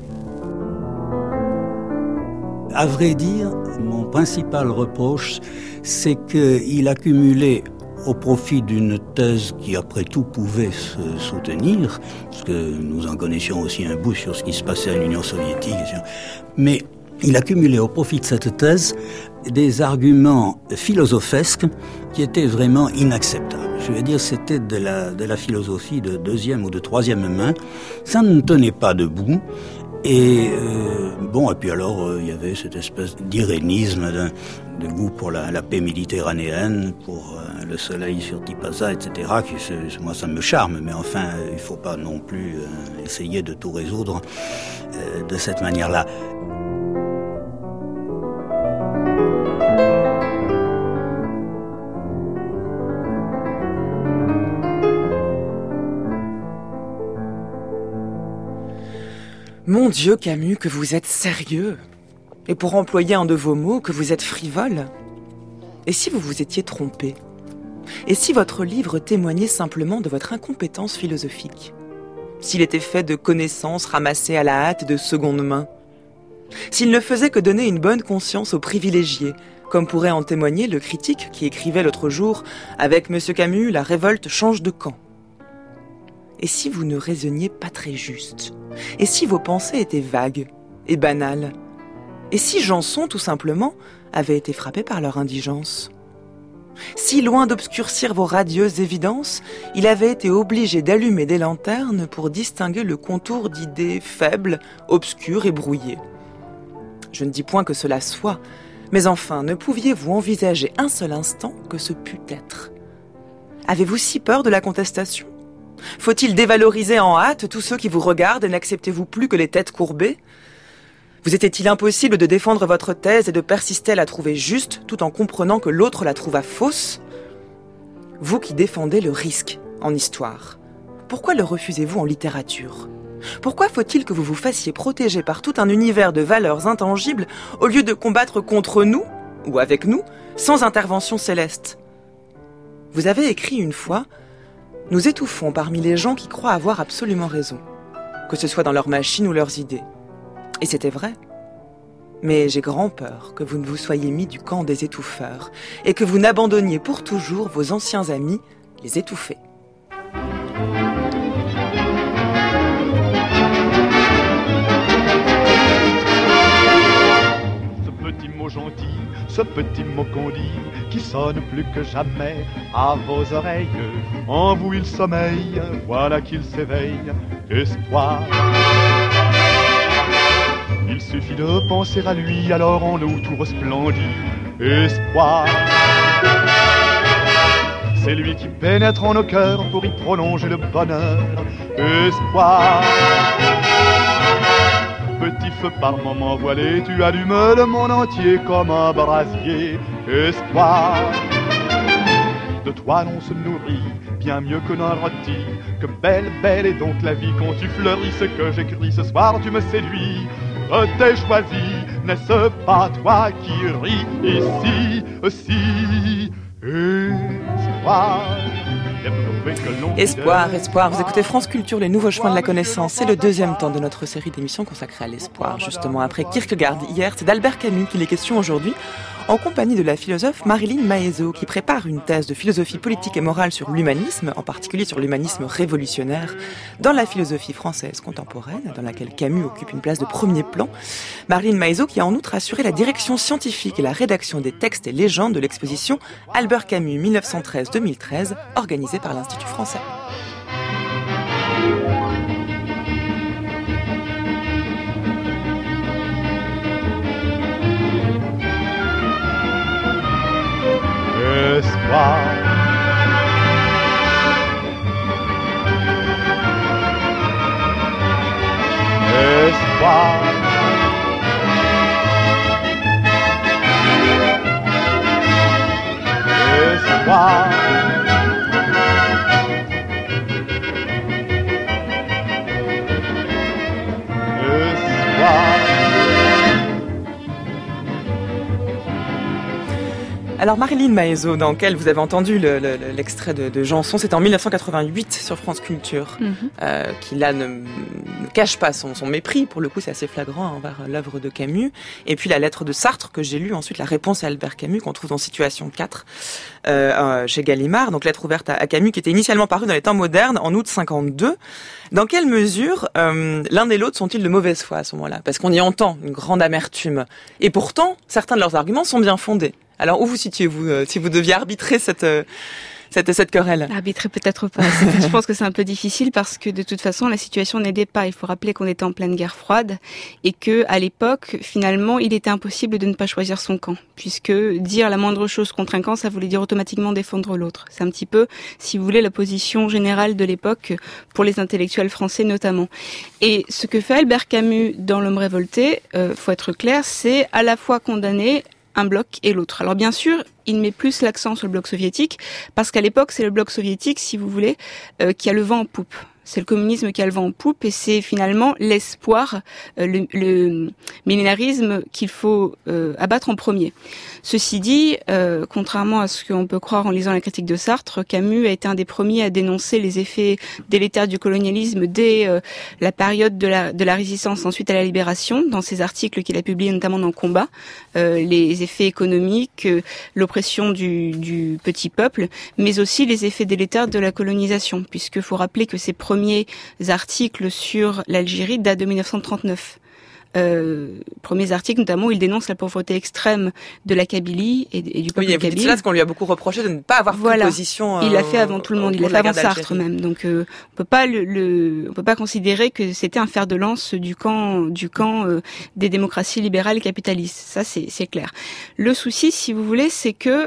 À vrai dire, mon principal reproche, c'est qu'il accumulait au profit d'une thèse qui, après tout, pouvait se soutenir, parce que nous en connaissions aussi un bout sur ce qui se passait à l'Union soviétique. Mais il accumulait au profit de cette thèse des arguments philosophesques qui étaient vraiment inacceptables. Je veux dire, c'était de la philosophie de deuxième ou de troisième main. Ça ne tenait pas debout. Et et puis alors, il y avait cette espèce d'irénisme, de goût pour la paix méditerranéenne, pour le soleil sur Tipaza, etc., moi ça me charme, mais enfin, il faut pas non plus essayer de tout résoudre de cette manière-là. Mon Dieu, Camus, que vous êtes sérieux. Et pour employer un de vos mots, que vous êtes frivole. Et si vous vous étiez trompé? Et si votre livre témoignait simplement de votre incompétence philosophique? S'il était fait de connaissances ramassées à la hâte et de seconde main? S'il ne faisait que donner une bonne conscience aux privilégiés, comme pourrait en témoigner le critique qui écrivait l'autre jour « Avec M. Camus, la révolte change de camp ». Et si vous ne raisonniez pas très juste? Et si vos pensées étaient vagues et banales? Et si Janson, tout simplement, avait été frappé par leur indigence? Si, loin d'obscurcir vos radieuses évidences, il avait été obligé d'allumer des lanternes pour distinguer le contour d'idées faibles, obscures et brouillées? Je ne dis point que cela soit, mais enfin, ne pouviez-vous envisager un seul instant que ce pût être? Avez-vous si peur de la contestation? Faut-il dévaloriser en hâte tous ceux qui vous regardent et n'acceptez-vous plus que les têtes courbées? Vous était-il impossible de défendre votre thèse et de persister à la trouver juste, tout en comprenant que l'autre la trouva fausse? Vous qui défendez le risque en histoire, pourquoi le refusez-vous en littérature? Pourquoi faut-il que vous vous fassiez protéger par tout un univers de valeurs intangibles au lieu de combattre contre nous, ou avec nous, sans intervention céleste? Vous avez écrit une fois: nous étouffons parmi les gens qui croient avoir absolument raison, que ce soit dans leurs machines ou leurs idées. Et c'était vrai. Mais j'ai grand peur que vous ne vous soyez mis du camp des étouffeurs et que vous n'abandonniez pour toujours vos anciens amis, les étouffés. Gentil, ce petit mot qu'on dit, qui sonne plus que jamais à vos oreilles. En vous il sommeille, voilà qu'il s'éveille, espoir. Il suffit de penser à lui, alors en nous tout resplendit, espoir. C'est lui qui pénètre en nos cœurs pour y prolonger le bonheur, espoir. Petit feu par moments voilé, tu allumes le monde entier comme un brasier, espoir. De toi l'on se nourrit, bien mieux que d'un rôti. Que belle, belle est donc la vie quand tu fleuris. Ce que j'écris ce soir, tu me séduis. Je t'ai choisi, n'est-ce pas toi qui ris ici aussi, espoir. Espoir, espoir. Vous écoutez France Culture, les nouveaux chemins de la connaissance. C'est le deuxième temps de notre série d'émissions consacrée à l'espoir. Justement, après Kierkegaard hier, c'est d'Albert Camus qu'il est question aujourd'hui, en compagnie de la philosophe Marilyn Maezot, qui prépare une thèse de philosophie politique et morale sur l'humanisme, en particulier sur l'humanisme révolutionnaire, dans la philosophie française contemporaine, dans laquelle Camus occupe une place de premier plan. Marilyn Maezot qui a en outre assuré la direction scientifique et la rédaction des textes et légendes de l'exposition Albert Camus 1913-2013, organisée par l'Institut français. Espoir. Espoir. Espoir. Alors Marilyn Maezot, dans lequel vous avez entendu l'extrait de Janson, c'était en 1988 sur France Culture, qui là ne cache pas son mépris, pour le coup c'est assez flagrant envers l'œuvre de Camus. Et puis la lettre de Sartre que j'ai lue ensuite, la réponse à Albert Camus, qu'on trouve dans Situation 4 chez Gallimard, donc lettre ouverte à Camus, qui était initialement parue dans les Temps modernes en août 52. Dans quelle mesure l'un et l'autre sont-ils de mauvaise foi à ce moment-là? Parce qu'on y entend une grande amertume. Et pourtant, certains de leurs arguments sont bien fondés. Alors, où vous situez-vous si vous deviez arbitrer cette querelle? Arbitrer peut-être pas. Je pense que c'est un peu difficile parce que de toute façon, la situation n'aidait pas. Il faut rappeler qu'on était en pleine guerre froide et que, à l'époque, finalement, il était impossible de ne pas choisir son camp, puisque dire la moindre chose contre un camp, ça voulait dire automatiquement défendre l'autre. C'est un petit peu, si vous voulez, la position générale de l'époque pour les intellectuels français notamment. Et ce que fait Albert Camus dans L'Homme révolté, faut être clair, c'est à la fois condamner un bloc et l'autre. Alors bien sûr, il met plus l'accent sur le bloc soviétique, parce qu'à l'époque, c'est le bloc soviétique, si vous voulez, qui a le vent en poupe. C'est le communisme qui a le vent en poupe, et c'est finalement l'espoir, le millénarisme qu'il faut abattre en premier. Ceci dit, contrairement à ce qu'on peut croire en lisant la critique de Sartre, Camus a été un des premiers à dénoncer les effets délétères du colonialisme dès la période de la résistance, ensuite à la libération, dans ses articles qu'il a publiés notamment dans Combat, les effets économiques, l'oppression du petit peuple, mais aussi les effets délétères de la colonisation, puisque faut rappeler que ces premiers articles sur l'Algérie datent de 1939. Premiers articles, notamment, où il dénonce la pauvreté extrême de la Kabylie et du peuple kabyle. C'est là ce qu'on lui a beaucoup reproché, de ne pas avoir pris position. Il l'a fait avant tout le monde, il l'a fait avant Sartre même. Donc on peut pas considérer que c'était un fer de lance du camp des démocraties libérales capitalistes. Ça c'est clair. Le souci, si vous voulez, c'est que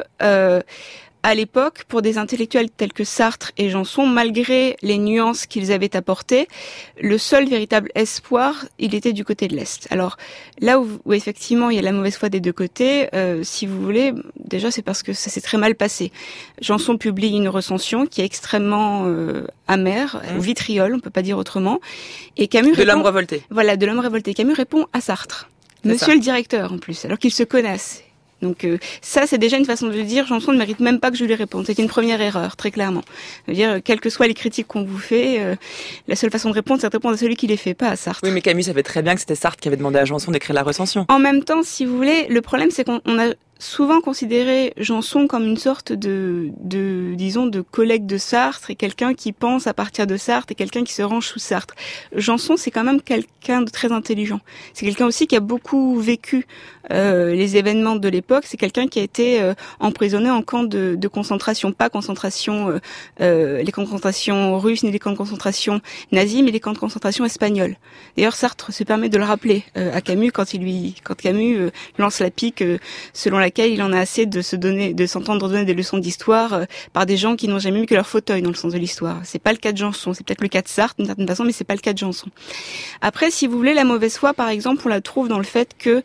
à l'époque, pour des intellectuels tels que Sartre et Janson, malgré les nuances qu'ils avaient apportées, le seul véritable espoir, il était du côté de l'Est. Alors là où effectivement il y a la mauvaise foi des deux côtés, si vous voulez, déjà c'est parce que ça s'est très mal passé. Janson publie une recension qui est extrêmement amère, vitriol, on peut pas dire autrement, et Camus de L'Homme révolté. Voilà, de L'Homme révolté. Camus répond à Sartre, Monsieur le directeur en plus, alors qu'ils se connaissent. Donc ça, c'est déjà une façon de dire, Janson ne mérite même pas que je lui réponde. C'est une première erreur, très clairement. C'est-à-dire, quelles que soient les critiques qu'on vous fait, la seule façon de répondre, c'est de répondre à celui qui les fait, pas à Sartre. Oui, mais Camus savait très bien que c'était Sartre qui avait demandé à Janson d'écrire la recension. En même temps, si vous voulez, le problème, c'est qu'on a souvent considéré Janson comme une sorte de collègue de Sartre et quelqu'un qui pense à partir de Sartre et quelqu'un qui se range sous Sartre. Janson, c'est quand même quelqu'un de très intelligent. C'est quelqu'un aussi qui a beaucoup vécu les événements de l'époque. C'est quelqu'un qui a été emprisonné en camp de concentration, pas concentration les camps de concentration russes ni les camps de concentration nazis, mais les camps de concentration espagnols. D'ailleurs, Sartre se permet de le rappeler à Camus quand Camus lance la pique selon laquelle il en a assez de s'entendre donner des leçons d'histoire par des gens qui n'ont jamais eu que leur fauteuil dans le sens de l'histoire. C'est pas le cas de Janson, c'est peut-être le cas de Sartre d'une certaine façon, mais c'est pas le cas de Janson. Après, si vous voulez, la mauvaise foi, par exemple, on la trouve dans le fait que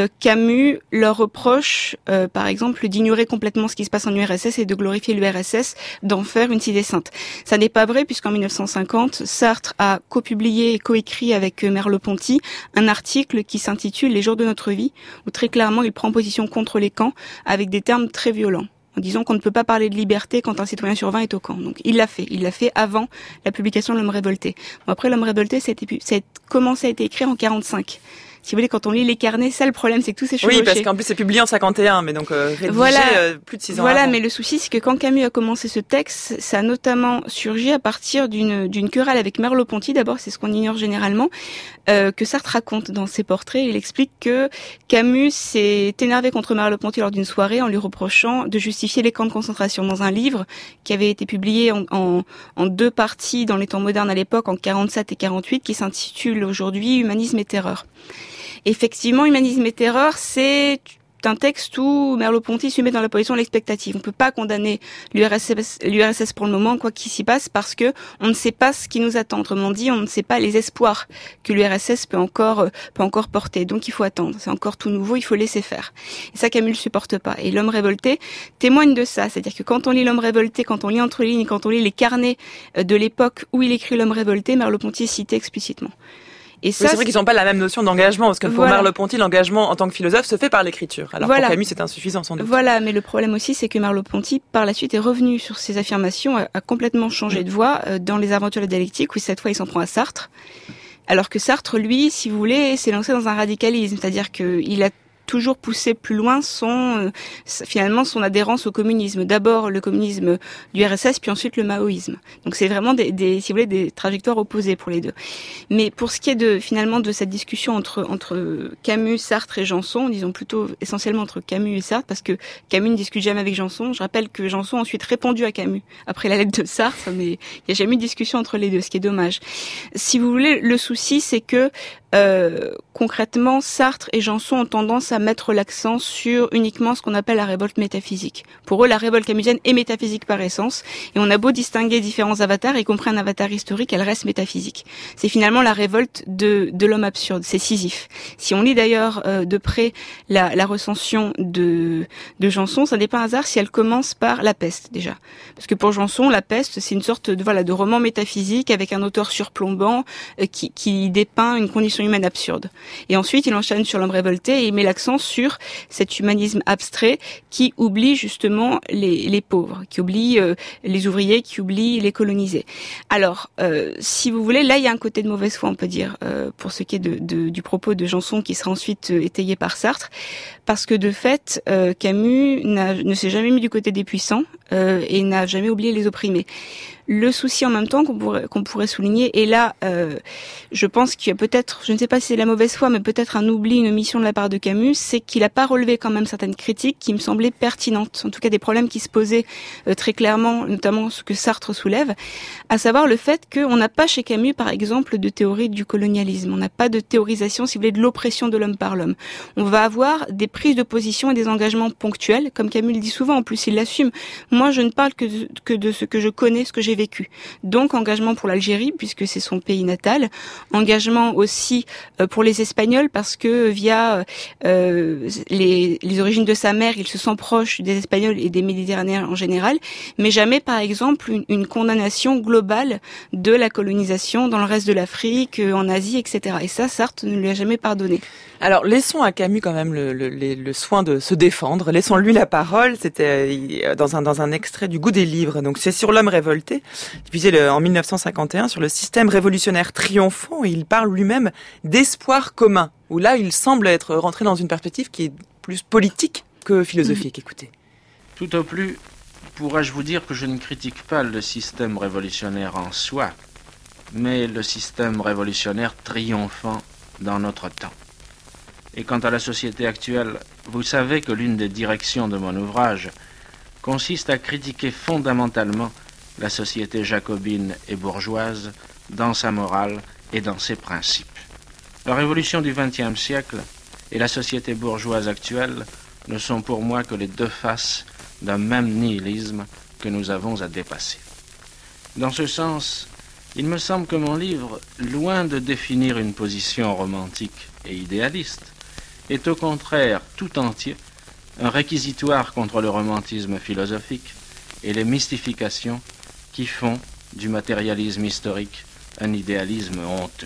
Camus leur reproche, par exemple, d'ignorer complètement ce qui se passe en URSS et de glorifier l'URSS, d'en faire une cité sainte. Ça n'est pas vrai, puisqu'en 1950, Sartre a copublié et coécrit avec Merleau-Ponty un article qui s'intitule « Les jours de notre vie », où très clairement il prend position contre les camps avec des termes très violents, en disant qu'on ne peut pas parler de liberté quand un citoyen sur 20 est au camp. Donc il l'a fait avant la publication de L'Homme révolté. Bon, après, L'Homme révolté, ça a commencé à être écrit en 45. Si vous voulez, quand on lit les carnets, ça le problème, c'est que tout s'est chevauché. Oui, parce qu'en plus c'est publié en 51, mais donc rédigé plus de 6 ans Voilà, avant. mais le souci, c'est que quand Camus a commencé ce texte, ça a notamment surgi à partir d'une querelle avec Merleau-Ponty. D'abord, c'est ce qu'on ignore généralement, que Sartre raconte dans ses portraits. Il explique que Camus s'est énervé contre Merleau-Ponty lors d'une soirée en lui reprochant de justifier les camps de concentration dans un livre qui avait été publié en deux parties dans les temps modernes à l'époque, en 47 et 48, qui s'intitule aujourd'hui Humanisme et terreur. Effectivement, Humanisme et terreur, c'est un texte où Merleau-Ponty se met dans la position de l'expectative. On ne peut pas condamner l'URSS pour le moment, quoi qu'il s'y passe, parce que on ne sait pas ce qui nous attend. Autrement dit, on ne sait pas les espoirs que l'URSS peut encore porter. Donc il faut attendre. C'est encore tout nouveau, il faut laisser faire. Et ça, Camus ne le supporte pas. Et L'Homme révolté témoigne de ça. C'est-à-dire que quand on lit L'Homme révolté, quand on lit entre les lignes, quand on lit les carnets de l'époque où il écrit L'Homme révolté, Merleau-Ponty est cité explicitement. Et ça, c'est vrai qu'ils n'ont pas la même notion d'engagement, parce que pour Merleau-Ponty, l'engagement en tant que philosophe se fait par l'écriture. Alors pour Camus, c'est insuffisant sans doute. Voilà, mais le problème aussi, c'est que Merleau-Ponty, par la suite, est revenu sur ses affirmations, a complètement changé de voie dans Les Aventures de la dialectique, où cette fois, il s'en prend à Sartre. Alors que Sartre, lui, si vous voulez, s'est lancé dans un radicalisme, c'est-à-dire qu'il a toujours poussé plus loin finalement son adhérence au communisme. D'abord le communisme du RSS, puis ensuite le maoïsme. Donc c'est vraiment si vous voulez, des trajectoires opposées pour les deux. Mais pour ce qui est finalement de cette discussion entre Camus, Sartre et Janson, disons plutôt essentiellement entre Camus et Sartre, parce que Camus ne discute jamais avec Janson. Je rappelle que Janson a ensuite répondu à Camus après la lettre de Sartre, mais il n'y a jamais eu de discussion entre les deux, ce qui est dommage. Si vous voulez, le souci, c'est que concrètement, Sartre et Janson ont tendance à mettre l'accent sur uniquement ce qu'on appelle la révolte métaphysique. Pour eux, la révolte camusienne est métaphysique par essence, et on a beau distinguer différents avatars, y compris un avatar historique, elle reste métaphysique. C'est finalement la révolte de l'homme absurde, c'est Sisyphe. Si on lit d'ailleurs de près la recension de Janson, ça n'est pas un hasard si elle commence par la peste déjà. Parce que pour Janson, la peste, c'est une sorte de roman métaphysique avec un auteur surplombant qui dépeint une condition humaine absurde. Et ensuite, il enchaîne sur l'homme révolté et il met l'accent sur cet humanisme abstrait qui oublie justement les pauvres, qui oublie les ouvriers, qui oublie les colonisés. Alors, si vous voulez, là, il y a un côté de mauvaise foi, on peut dire, pour ce qui est du propos de Janson, qui sera ensuite étayé par Sartre, parce que de fait, Camus ne s'est jamais mis du côté des puissants et n'a jamais oublié les opprimés. Le souci en même temps qu'on pourrait souligner, et là, je pense qu'il y a peut-être, je ne sais pas si c'est la mauvaise foi, mais peut-être un oubli, une omission de la part de Camus, c'est qu'il n'a pas relevé quand même certaines critiques qui me semblaient pertinentes, en tout cas des problèmes qui se posaient très clairement, notamment ce que Sartre soulève, à savoir le fait qu'on n'a pas chez Camus, par exemple, de théorie du colonialisme, on n'a pas de théorisation, si vous voulez, de l'oppression de l'homme par l'homme. On va avoir des prises de position et des engagements ponctuels, comme Camus le dit souvent, en plus il l'assume. Moi, je ne parle que de ce que je connais, ce que j'ai vécu. Donc engagement pour l'Algérie puisque c'est son pays natal, engagement aussi pour les Espagnols parce que via les origines de sa mère, il se sent proche des Espagnols et des Méditerranéens en général, mais jamais par exemple une condamnation globale de la colonisation dans le reste de l'Afrique, en Asie, etc. Et ça, Sartre ne lui a jamais pardonné. Alors, laissons à Camus quand même le soin de se défendre. Laissons-lui la parole. C'était dans un extrait du Goût des livres. Donc, c'est sur l'homme révolté, diffusé en 1951 sur le système révolutionnaire triomphant. Et il parle lui-même d'espoir commun. Où là, il semble être rentré dans une perspective qui est plus politique que philosophique. Écoutez. Tout au plus, pourrais-je vous dire que je ne critique pas le système révolutionnaire en soi, mais le système révolutionnaire triomphant dans notre temps. Et quant à la société actuelle, vous savez que l'une des directions de mon ouvrage consiste à critiquer fondamentalement la société jacobine et bourgeoise dans sa morale et dans ses principes. La révolution du XXe siècle et la société bourgeoise actuelle ne sont pour moi que les deux faces d'un même nihilisme que nous avons à dépasser. Dans ce sens, il me semble que mon livre, loin de définir une position romantique et idéaliste, est au contraire tout entier un réquisitoire contre le romantisme philosophique et les mystifications qui font du matérialisme historique un idéalisme honteux.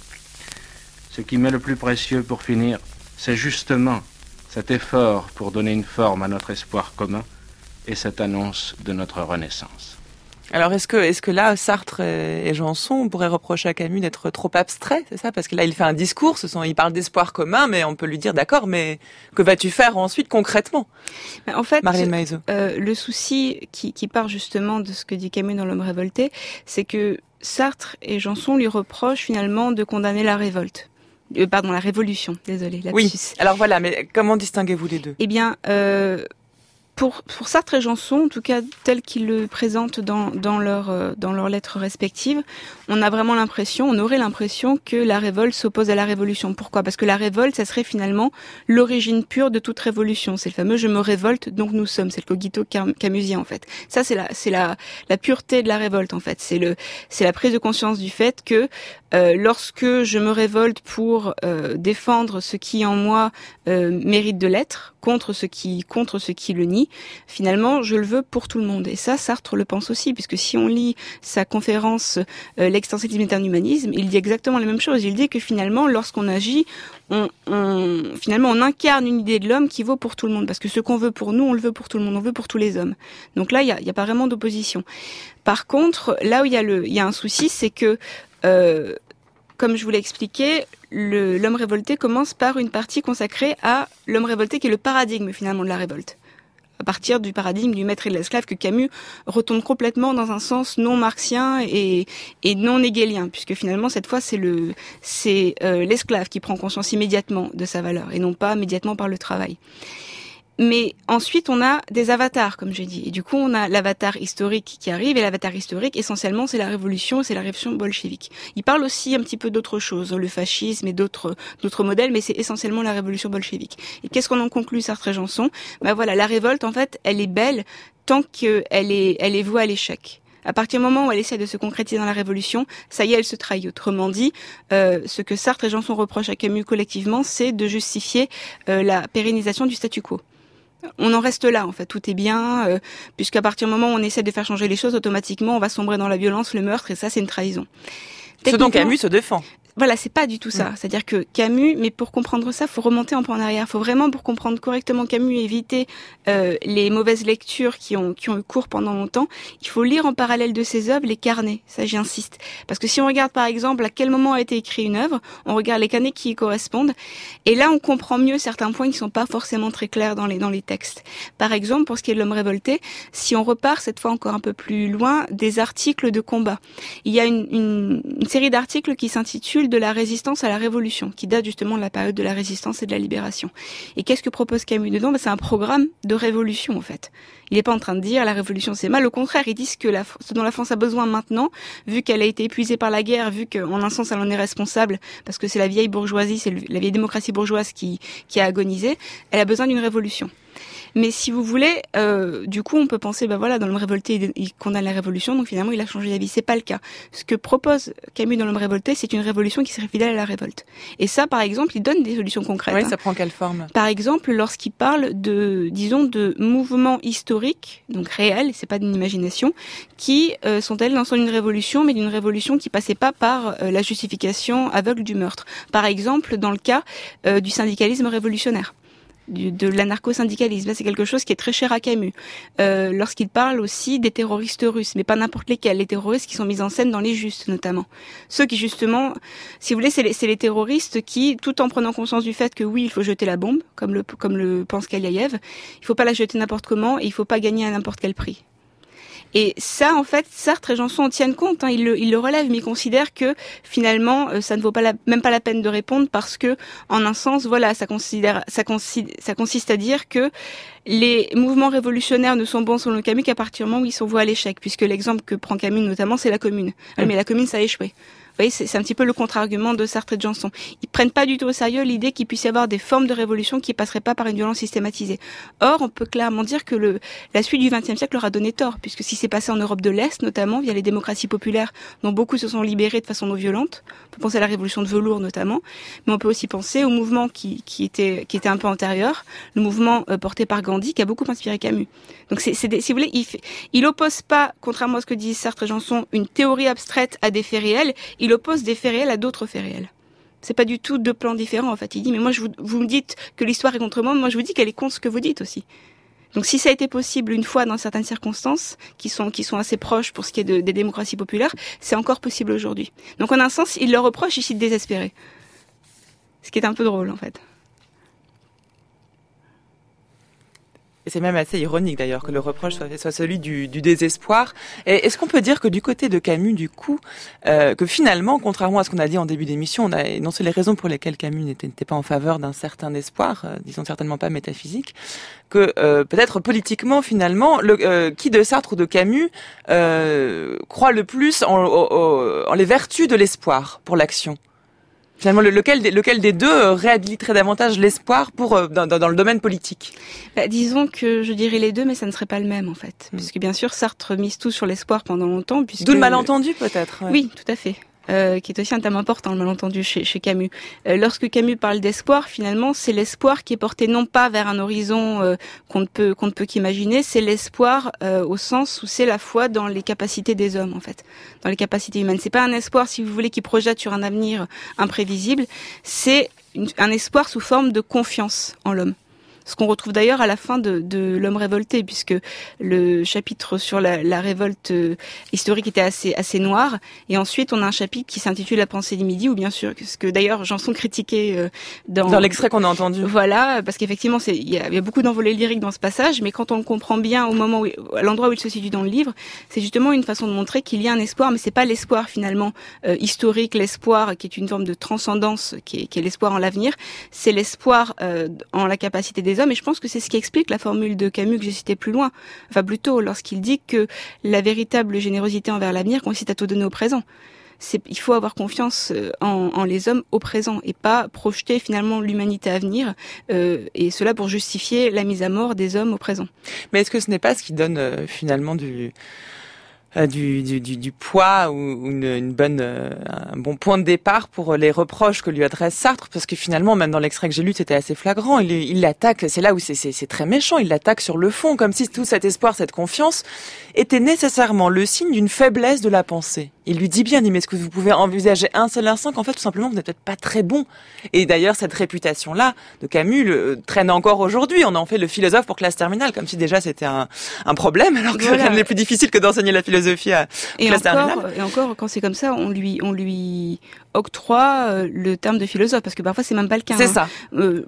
Ce qui m'est le plus précieux pour finir, c'est justement cet effort pour donner une forme à notre espoir commun et cette annonce de notre renaissance. Alors, est-ce que là, Sartre et Janson, on pourrait reprocher à Camus d'être trop abstrait, c'est ça? Parce que là, il fait un discours, il parle d'espoir commun, mais on peut lui dire, d'accord, mais que vas-tu faire ensuite concrètement? En fait, Marlène Maezot. Le souci qui part justement de ce que dit Camus dans L'homme révolté, c'est que Sartre et Janson lui reprochent finalement de condamner la révolte. La révolution, désolé, lapsus. Oui, alors voilà, mais comment distinguez-vous les deux? Eh bien, pour Sartre et Janson, en tout cas tel qu'ils le présentent dans leurs lettres respectives, on aurait l'impression que la révolte s'oppose à la révolution. Pourquoi? Parce que la révolte, ça serait finalement l'origine pure de toute révolution. C'est le fameux « je me révolte, donc nous sommes », c'est le cogito camusien en fait. Ça, c'est la pureté de la révolte en fait. C'est la prise de conscience du fait que lorsque je me révolte pour défendre ce qui en moi mérite de l'être, contre ce qui le nie, l'autonomie, finalement, je le veux pour tout le monde. Et ça, Sartre le pense aussi, puisque si on lit sa conférence L'existentialisme est un humanisme, il dit exactement la même chose. Il dit que finalement, lorsqu'on agit, on incarne une idée de l'homme qui vaut pour tout le monde, parce que ce qu'on veut pour nous, on le veut pour tout le monde, on veut pour tous les hommes. Donc là, il y a pas vraiment d'opposition. Par contre, là où il y a un souci, c'est que comme je vous l'ai expliqué, l'homme révolté commence par une partie consacrée à l'homme révolté, qui est le paradigme finalement de la révolte. À partir du paradigme du maître et de l'esclave que Camus retourne complètement dans un sens non marxien et non hegelien, puisque finalement cette fois c'est l'esclave qui prend conscience immédiatement de sa valeur et non pas immédiatement par le travail. Mais ensuite, on a des avatars, comme j'ai dit. Et du coup, on a l'avatar historique qui arrive, et l'avatar historique, essentiellement, c'est la révolution bolchevique. Il parle aussi un petit peu d'autres choses, le fascisme et d'autres modèles, mais c'est essentiellement la révolution bolchevique. Et qu'est-ce qu'on en conclut, Sartre et Janson ? Voilà, la révolte, en fait, elle est belle tant qu'elle est vouée à l'échec. À partir du moment où elle essaie de se concrétiser dans la révolution, ça y est, elle se trahit. Autrement dit, ce que Sartre et Janson reprochent à Camus collectivement, c'est de justifier la pérennisation du statu quo. On en reste là, en fait, tout est bien, puisqu'à partir du moment où on essaie de faire changer les choses, automatiquement, on va sombrer dans la violence, le meurtre, et ça, c'est une trahison. Ce dont Camus se défend. Voilà, c'est pas du tout ça. C'est-à-dire que Camus, mais pour comprendre ça, faut remonter un peu en arrière. Faut vraiment, pour comprendre correctement Camus, éviter les mauvaises lectures qui ont eu cours pendant longtemps. Il faut lire en parallèle de ses œuvres les carnets. Ça, j'insiste. Parce que si on regarde, par exemple, à quel moment a été écrite une œuvre, on regarde les carnets qui y correspondent. Et là, on comprend mieux certains points qui sont pas forcément très clairs dans les textes. Par exemple, pour ce qui est de l'homme révolté, si on repart cette fois encore un peu plus loin, des articles de combat. Il y a une série d'articles qui s'intitulent de la résistance à la révolution, qui date justement de la période de la résistance et de la libération. Et qu'est-ce que propose Camus dedans ? C'est un programme de révolution, en fait. Il n'est pas en train de dire la révolution c'est mal, au contraire, ils disent que ce dont la France a besoin maintenant, vu qu'elle a été épuisée par la guerre, vu qu'en un sens elle en est responsable, parce que c'est la vieille bourgeoisie, c'est la vieille démocratie bourgeoise qui a agonisé, elle a besoin d'une révolution. Mais si vous voulez, du coup, on peut penser, dans l'homme révolté, il condamne la révolution, donc finalement, il a changé d'avis. C'est pas le cas. Ce que propose Camus dans l'homme révolté, c'est une révolution qui serait fidèle à la révolte. Et ça, par exemple, il donne des solutions concrètes. Oui, ça prend quelle forme ? Par exemple, lorsqu'il parle de mouvements historiques, donc réels, c'est pas d'une imagination, qui sont allés dans le sens d'une révolution, mais d'une révolution qui passait pas par la justification aveugle du meurtre. Par exemple, dans le cas du syndicalisme révolutionnaire. De l'anarcho-syndicalisme. Là, c'est quelque chose qui est très cher à Camus. Lorsqu'il parle aussi des terroristes russes, mais pas n'importe lesquels, les terroristes qui sont mis en scène dans les Justes, notamment. Ceux qui, justement, si vous voulez, c'est les terroristes qui, tout en prenant conscience du fait que oui, il faut jeter la bombe, comme le pense Kaliaïev, il faut pas la jeter n'importe comment et il faut pas gagner à n'importe quel prix. Et ça, en fait, Sartre et Janson en tiennent compte, ils le relèvent, mais ils considèrent que finalement, ça ne vaut même pas la peine de répondre parce que, en un sens, voilà, ça consiste à dire que les mouvements révolutionnaires ne sont bons selon Camus qu'à partir du moment où ils sont voués à l'échec, puisque l'exemple que prend Camus notamment, c'est la Commune. Mais la Commune, ça a échoué. Vous voyez, c'est un petit peu le contre-argument de Sartre et de Janson. Ils prennent pas du tout au sérieux l'idée qu'il puisse y avoir des formes de révolution qui passeraient pas par une violence systématisée. Or, on peut clairement dire que la suite du XXe siècle leur a donné tort, puisque ce qui s'est passé en Europe de l'Est, notamment via les démocraties populaires, dont beaucoup se sont libérés de façon non violente. On peut penser à la révolution de velours notamment, mais on peut aussi penser au mouvement qui était un peu antérieur, le mouvement porté par Gandhi, qui a beaucoup inspiré Camus. Donc si vous voulez, il oppose pas, contrairement à ce que disent Sartre et Janson, une théorie abstraite à des faits réels. Il oppose des faits réels à d'autres faits réels. C'est pas du tout deux plans différents, en fait. Il dit, mais moi, vous me dites que l'histoire est contre moi je vous dis qu'elle est contre ce que vous dites aussi. Donc, si ça a été possible une fois dans certaines circonstances, qui sont assez proches pour ce qui est des démocraties populaires, c'est encore possible aujourd'hui. Donc, en un sens, il leur reproche ici de désespérer. Ce qui est un peu drôle, en fait. Et c'est même assez ironique d'ailleurs que le reproche soit celui du désespoir. Et est-ce qu'on peut dire que du côté de Camus, du coup, que finalement, contrairement à ce qu'on a dit en début d'émission, on a énoncé les raisons pour lesquelles Camus n'était pas en faveur d'un certain espoir, disons certainement pas métaphysique, que peut-être politiquement finalement, qui de Sartre ou de Camus croit le plus en les vertus de l'espoir pour l'action ? Finalement, lequel des deux réhabiliterait davantage l'espoir dans le domaine politique ? Disons que je dirais les deux, mais ça ne serait pas le même en fait. Puisque bien sûr, Sartre mise tout sur l'espoir pendant longtemps. D'où le malentendu peut-être. Ouais. Oui, tout à fait. qui est aussi un thème important, le malentendu chez Camus. Lorsque Camus parle d'espoir, finalement, c'est l'espoir qui est porté non pas vers un horizon qu'on ne peut qu'imaginer, c'est l'espoir au sens où c'est la foi dans les capacités des hommes, en fait, dans les capacités humaines. C'est pas un espoir, si vous voulez, qui projette sur un avenir imprévisible, c'est un espoir sous forme de confiance en l'homme. Ce qu'on retrouve d'ailleurs à la fin de L'homme révolté, puisque le chapitre sur la révolte historique était assez noir. Et ensuite, on a un chapitre qui s'intitule La pensée du midi, où bien sûr, ce que d'ailleurs Janson critiquait dans l'extrait qu'on a entendu. Voilà, parce qu'effectivement, il y a beaucoup d'envolées lyriques dans ce passage, mais quand on le comprend bien à l'endroit où il se situe dans le livre, c'est justement une façon de montrer qu'il y a un espoir, mais c'est pas l'espoir finalement historique, l'espoir qui est une forme de transcendance, qui est l'espoir en l'avenir, c'est l'espoir en la capacité des hommes, et je pense que c'est ce qui explique la formule de Camus que j'ai citée plus tôt, lorsqu'il dit que la véritable générosité envers l'avenir consiste à tout donner au présent. Il faut avoir confiance en les hommes au présent et pas projeter finalement l'humanité à venir, et cela pour justifier la mise à mort des hommes au présent. Mais est-ce que ce n'est pas ce qui donne finalement du poids ou un bon point de départ pour les reproches que lui adresse Sartre, parce que finalement, même dans l'extrait que j'ai lu, c'était assez flagrant. Il l'attaque, c'est là où c'est très méchant, il l'attaque sur le fond, comme si tout cet espoir, cette confiance était nécessairement le signe d'une faiblesse de la pensée. Il lui dit bien, mais est-ce que vous pouvez envisager un seul instant qu'en fait, tout simplement, vous n'êtes peut-être pas très bon? Et d'ailleurs, cette réputation-là de Camus traîne encore aujourd'hui. On en fait le philosophe pour classe terminale, comme si déjà c'était un problème, alors que rien n'est plus difficile que d'enseigner la philosophie à classe terminale. Et encore, quand c'est comme ça, on lui octroie le terme de philosophe, parce que parfois c'est même pas le cas. C'est ça.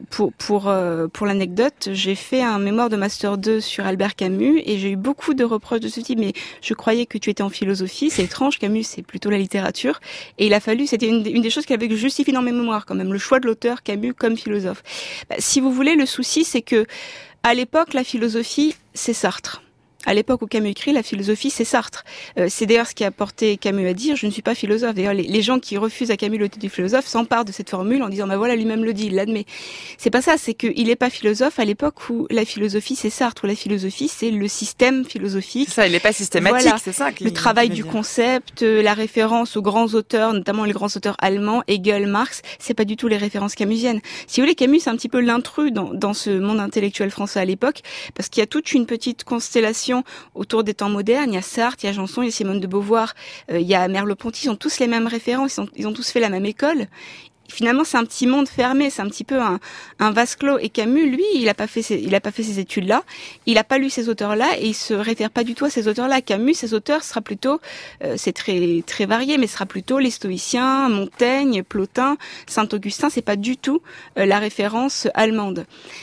Pour l'anecdote, j'ai fait un mémoire de Master 2 sur Albert Camus, et j'ai eu beaucoup de reproches de ce type. Mais je croyais que tu étais en philosophie, c'est étrange, Camus c'est plutôt la littérature, et il a fallu, c'était une des choses qui avait justifié dans mes mémoires quand même, le choix de l'auteur Camus comme philosophe. Si vous voulez, le souci c'est que à l'époque la philosophie c'est Sartre. À l'époque où Camus écrit, la philosophie, c'est Sartre. C'est d'ailleurs ce qui a porté Camus à dire « je ne suis pas philosophe ». D'ailleurs, les gens qui refusent à Camus le titre du philosophe s'emparent de cette formule en disant « bah voilà, lui-même le dit, il l'admet ». C'est pas ça, c'est qu'il n'est pas philosophe à l'époque où la philosophie, c'est Sartre, où la philosophie, c'est le système philosophique. C'est ça, il n'est pas systématique, voilà, c'est ça. Le travail du concept, la référence aux grands auteurs, notamment les grands auteurs allemands, Hegel, Marx, c'est pas du tout les références camusiennes. Si vous voulez, Camus, c'est un petit peu l'intrus dans ce monde intellectuel français à l'époque, parce qu'il y a toute une petite constellation autour des temps modernes. Il y a Sartre, il y a Janson, il y a Simone de Beauvoir, il y a Merleau-Ponty, ils ont tous les mêmes références, ils ont tous fait la même école. Finalement, c'est un petit monde fermé, c'est un petit peu un vase clos. Et Camus, lui, il a pas fait ces études-là, il a pas lu ces auteurs-là, et il se réfère pas du tout à ces auteurs-là. Camus, ses auteurs sera plutôt, c'est très très varié, mais sera plutôt les Stoïciens, Montaigne, Plotin, Saint-Augustin. C'est pas du tout la référence allemande.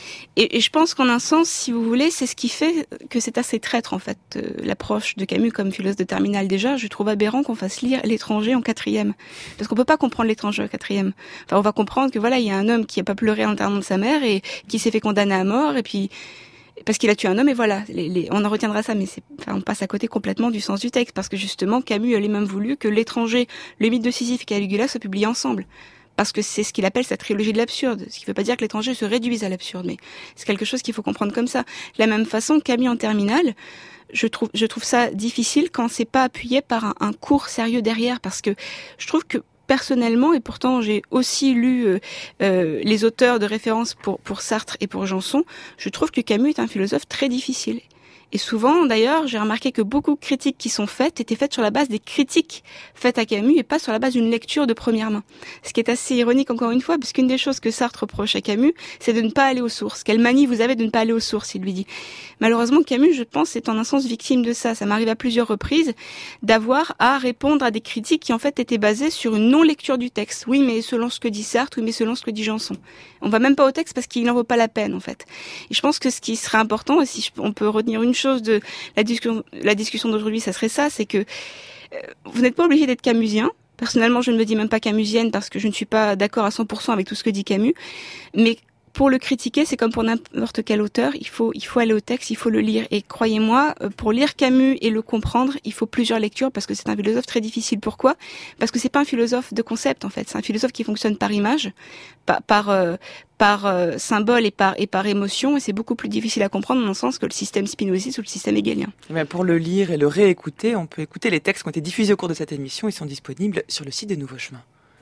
Et je pense qu'en un sens, si vous voulez, c'est ce qui fait que c'est assez traître, en fait, l'approche de Camus comme philosophe de terminale. Déjà, je trouve aberrant qu'on fasse lire L'étranger en 4e. Parce qu'on peut pas comprendre L'étranger en 4e. Enfin, on va comprendre que voilà, il y a un homme qui a pas pleuré à l'enterrement de sa mère et qui s'est fait condamner à mort, et puis, parce qu'il a tué un homme, et voilà. On en retiendra ça, mais on passe à côté complètement du sens du texte. Parce que justement, Camus a même voulu que L'étranger, le mythe de Sisyphe et Caligula soient publiés ensemble. Parce que c'est ce qu'il appelle sa trilogie de l'absurde. Ce qui ne veut pas dire que L'étranger se réduise à l'absurde, mais c'est quelque chose qu'il faut comprendre comme ça. De la même façon, Camus en terminale, je trouve ça difficile quand c'est pas appuyé par un cours sérieux derrière, parce que je trouve que personnellement, et pourtant j'ai aussi lu les auteurs de référence pour Sartre et pour Janson, je trouve que Camus est un philosophe très difficile. Et souvent, d'ailleurs, j'ai remarqué que beaucoup de critiques qui sont faites étaient faites sur la base des critiques faites à Camus et pas sur la base d'une lecture de première main. Ce qui est assez ironique, encore une fois, parce qu'une des choses que Sartre reproche à Camus, c'est de ne pas aller aux sources. Quelle manie vous avez de ne pas aller aux sources, il lui dit. Malheureusement, Camus, je pense, est en un sens victime de ça. Ça m'arrive à plusieurs reprises d'avoir à répondre à des critiques qui, en fait, étaient basées sur une non-lecture du texte. Oui, mais selon ce que dit Sartre, oui, mais selon ce que dit Janson. On va même pas au texte parce qu'il n'en vaut pas la peine, en fait. Et je pense que ce qui serait important, et si on peut retenir une chose de la discussion d'aujourd'hui, ça serait ça, c'est que vous n'êtes pas obligé d'être camusien. Personnellement, je ne me dis même pas camusienne parce que je ne suis pas d'accord à 100% avec tout ce que dit Camus. Mais pour le critiquer, c'est comme pour n'importe quel auteur, il faut aller au texte, il faut le lire. Et croyez-moi, pour lire Camus et le comprendre, il faut plusieurs lectures parce que c'est un philosophe très difficile. Pourquoi ? Parce que c'est pas un philosophe de concept en fait, c'est un philosophe qui fonctionne par image, par symbole et par émotion, et c'est beaucoup plus difficile à comprendre dans le sens que le système spinoziste ou le système hegelien. Mais pour le lire et le réécouter, on peut écouter les textes qui ont été diffusés au cours de cette émission. Ils sont disponibles sur le site des Nouveaux Chemins.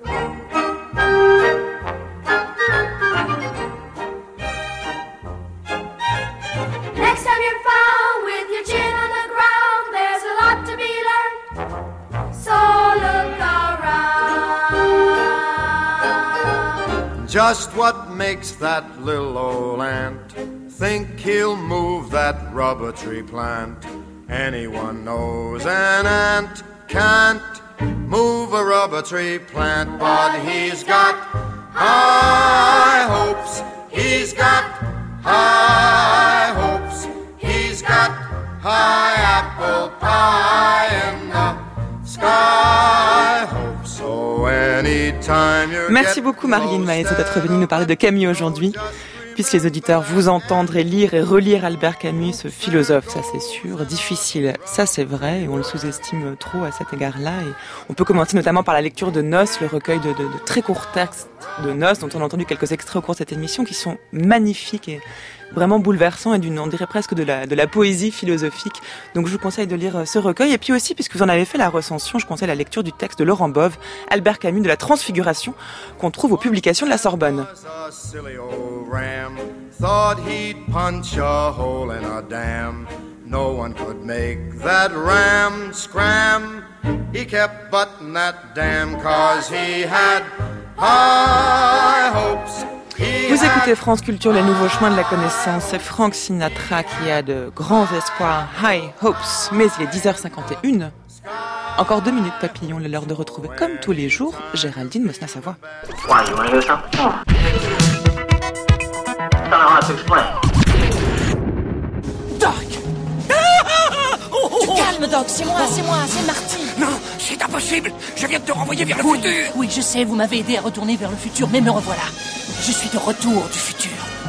Next time you're found with your chin on the ground, there's a lot to be learned, so look around. Just what makes that little old ant think he'll move that rubber tree plant? Anyone knows an ant can't move a rubber tree plant, but he's got high hopes, he's got high hopes, he's got high apple pie in the sky hopes. So anytime you're Merci beaucoup Marlene Maezot d'être venue nous parler de Camus aujourd'hui. Puisque les auditeurs vous entendre et lire et relire Albert Camus, ce philosophe, ça c'est sûr, difficile, ça c'est vrai, et on le sous-estime trop à cet égard-là. Et on peut commencer notamment par la lecture de Noces, le recueil de très courts textes de Noces, dont on a entendu quelques extraits au cours de cette émission, qui sont magnifiques et vraiment bouleversants, et on dirait presque de la poésie philosophique. Donc je vous conseille de lire ce recueil. Et puis aussi, puisque vous en avez fait la recension, je conseille la lecture du texte de Laurent Bove, Albert Camus, de la Transfiguration, qu'on trouve aux publications de la Sorbonne. Thought he'd punch a hole in a dam. No one could make that ram scram. He kept butting that dam 'cause he had high hopes. Vous écoutez France Culture, les nouveaux chemins de la connaissance. C'est Frank Sinatra qui a de grands espoirs, high hopes. Mais il est 10h51. Encore 2 minutes papillon, l'heure de retrouver comme tous les jours Géraldine Mosna-Savoie. Doc! Tu calmes, Doc, c'est moi, c'est Marty. Non, c'est impossible. Je viens de te renvoyer vers le futur. Oui, je sais, vous m'avez aidé à retourner vers le futur, mais me revoilà. Je suis de retour du futur.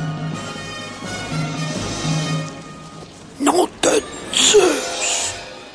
Nom de Zeus!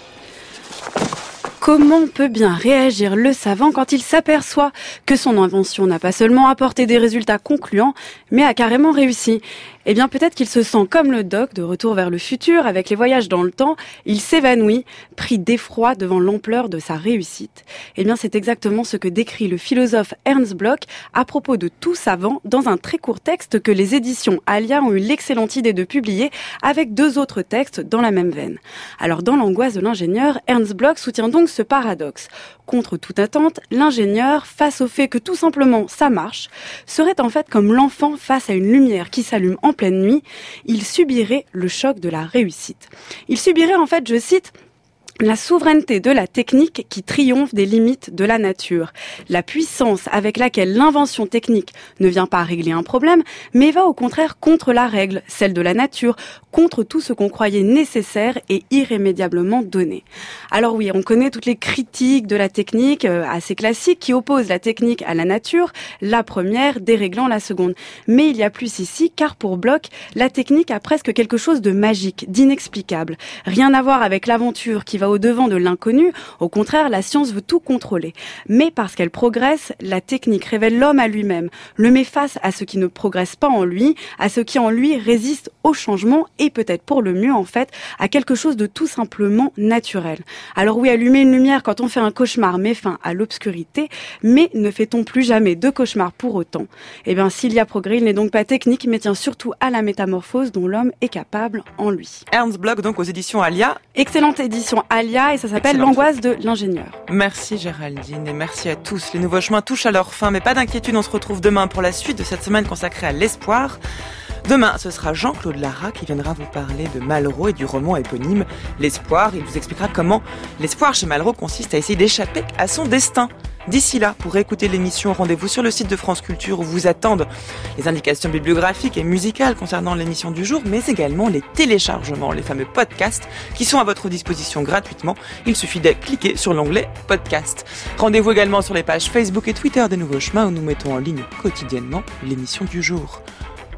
Comment peut bien réagir le savant quand il s'aperçoit que son invention n'a pas seulement apporté des résultats concluants, mais a carrément réussi ? Eh bien, peut-être qu'il se sent comme le doc, de retour vers le futur, avec les voyages dans le temps, il s'évanouit, pris d'effroi devant l'ampleur de sa réussite. Eh bien, c'est exactement ce que décrit le philosophe Ernst Bloch à propos de tout savant dans un très court texte que les éditions Alia ont eu l'excellente idée de publier avec 2 autres textes dans la même veine. Alors, dans l'angoisse de l'ingénieur, Ernst Bloch soutient donc ce paradoxe. Contre toute attente, l'ingénieur, face au fait que tout simplement ça marche, serait en fait comme l'enfant face à une lumière qui s'allume en pleine nuit, il subirait le choc de la réussite. Il subirait en fait, je cite, la souveraineté de la technique qui triomphe des limites de la nature. La puissance avec laquelle l'invention technique ne vient pas régler un problème, mais va au contraire contre la règle, celle de la nature, contre tout ce qu'on croyait nécessaire et irrémédiablement donné. Alors oui, on connaît toutes les critiques de la technique assez classiques qui opposent la technique à la nature, la première déréglant la seconde. Mais il y a plus ici, car pour Bloch, la technique a presque quelque chose de magique, d'inexplicable. Rien à voir avec l'aventure qui va au-devant de l'inconnu, au contraire, la science veut tout contrôler. Mais parce qu'elle progresse, la technique révèle l'homme à lui-même, le met face à ce qui ne progresse pas en lui, à ce qui en lui résiste au changement et peut-être pour le mieux en fait, à quelque chose de tout simplement naturel. Alors oui, allumer une lumière quand on fait un cauchemar met fin à l'obscurité, mais ne fait-on plus jamais de cauchemar pour autant ? Eh bien, s'il y a progrès, il n'est donc pas technique, mais tient surtout à la métamorphose dont l'homme est capable en lui. Ernst Bloch, donc aux éditions Alia. Excellente édition Alia, et ça s'appelle L'angoisse de l'ingénieur. Merci Géraldine et merci à tous. Les nouveaux chemins touchent à leur fin, mais pas d'inquiétude, on se retrouve demain pour la suite de cette semaine consacrée à l'espoir. Demain, ce sera Jean-Claude Lara qui viendra vous parler de Malraux et du roman éponyme L'espoir. Il vous expliquera comment l'espoir chez Malraux consiste à essayer d'échapper à son destin. D'ici là, pour écouter l'émission, rendez-vous sur le site de France Culture où vous attendent les indications bibliographiques et musicales concernant l'émission du jour, mais également les téléchargements, les fameux podcasts qui sont à votre disposition gratuitement. Il suffit de cliquer sur l'onglet podcast. Rendez-vous également sur les pages Facebook et Twitter des Nouveaux Chemins où nous mettons en ligne quotidiennement l'émission du jour.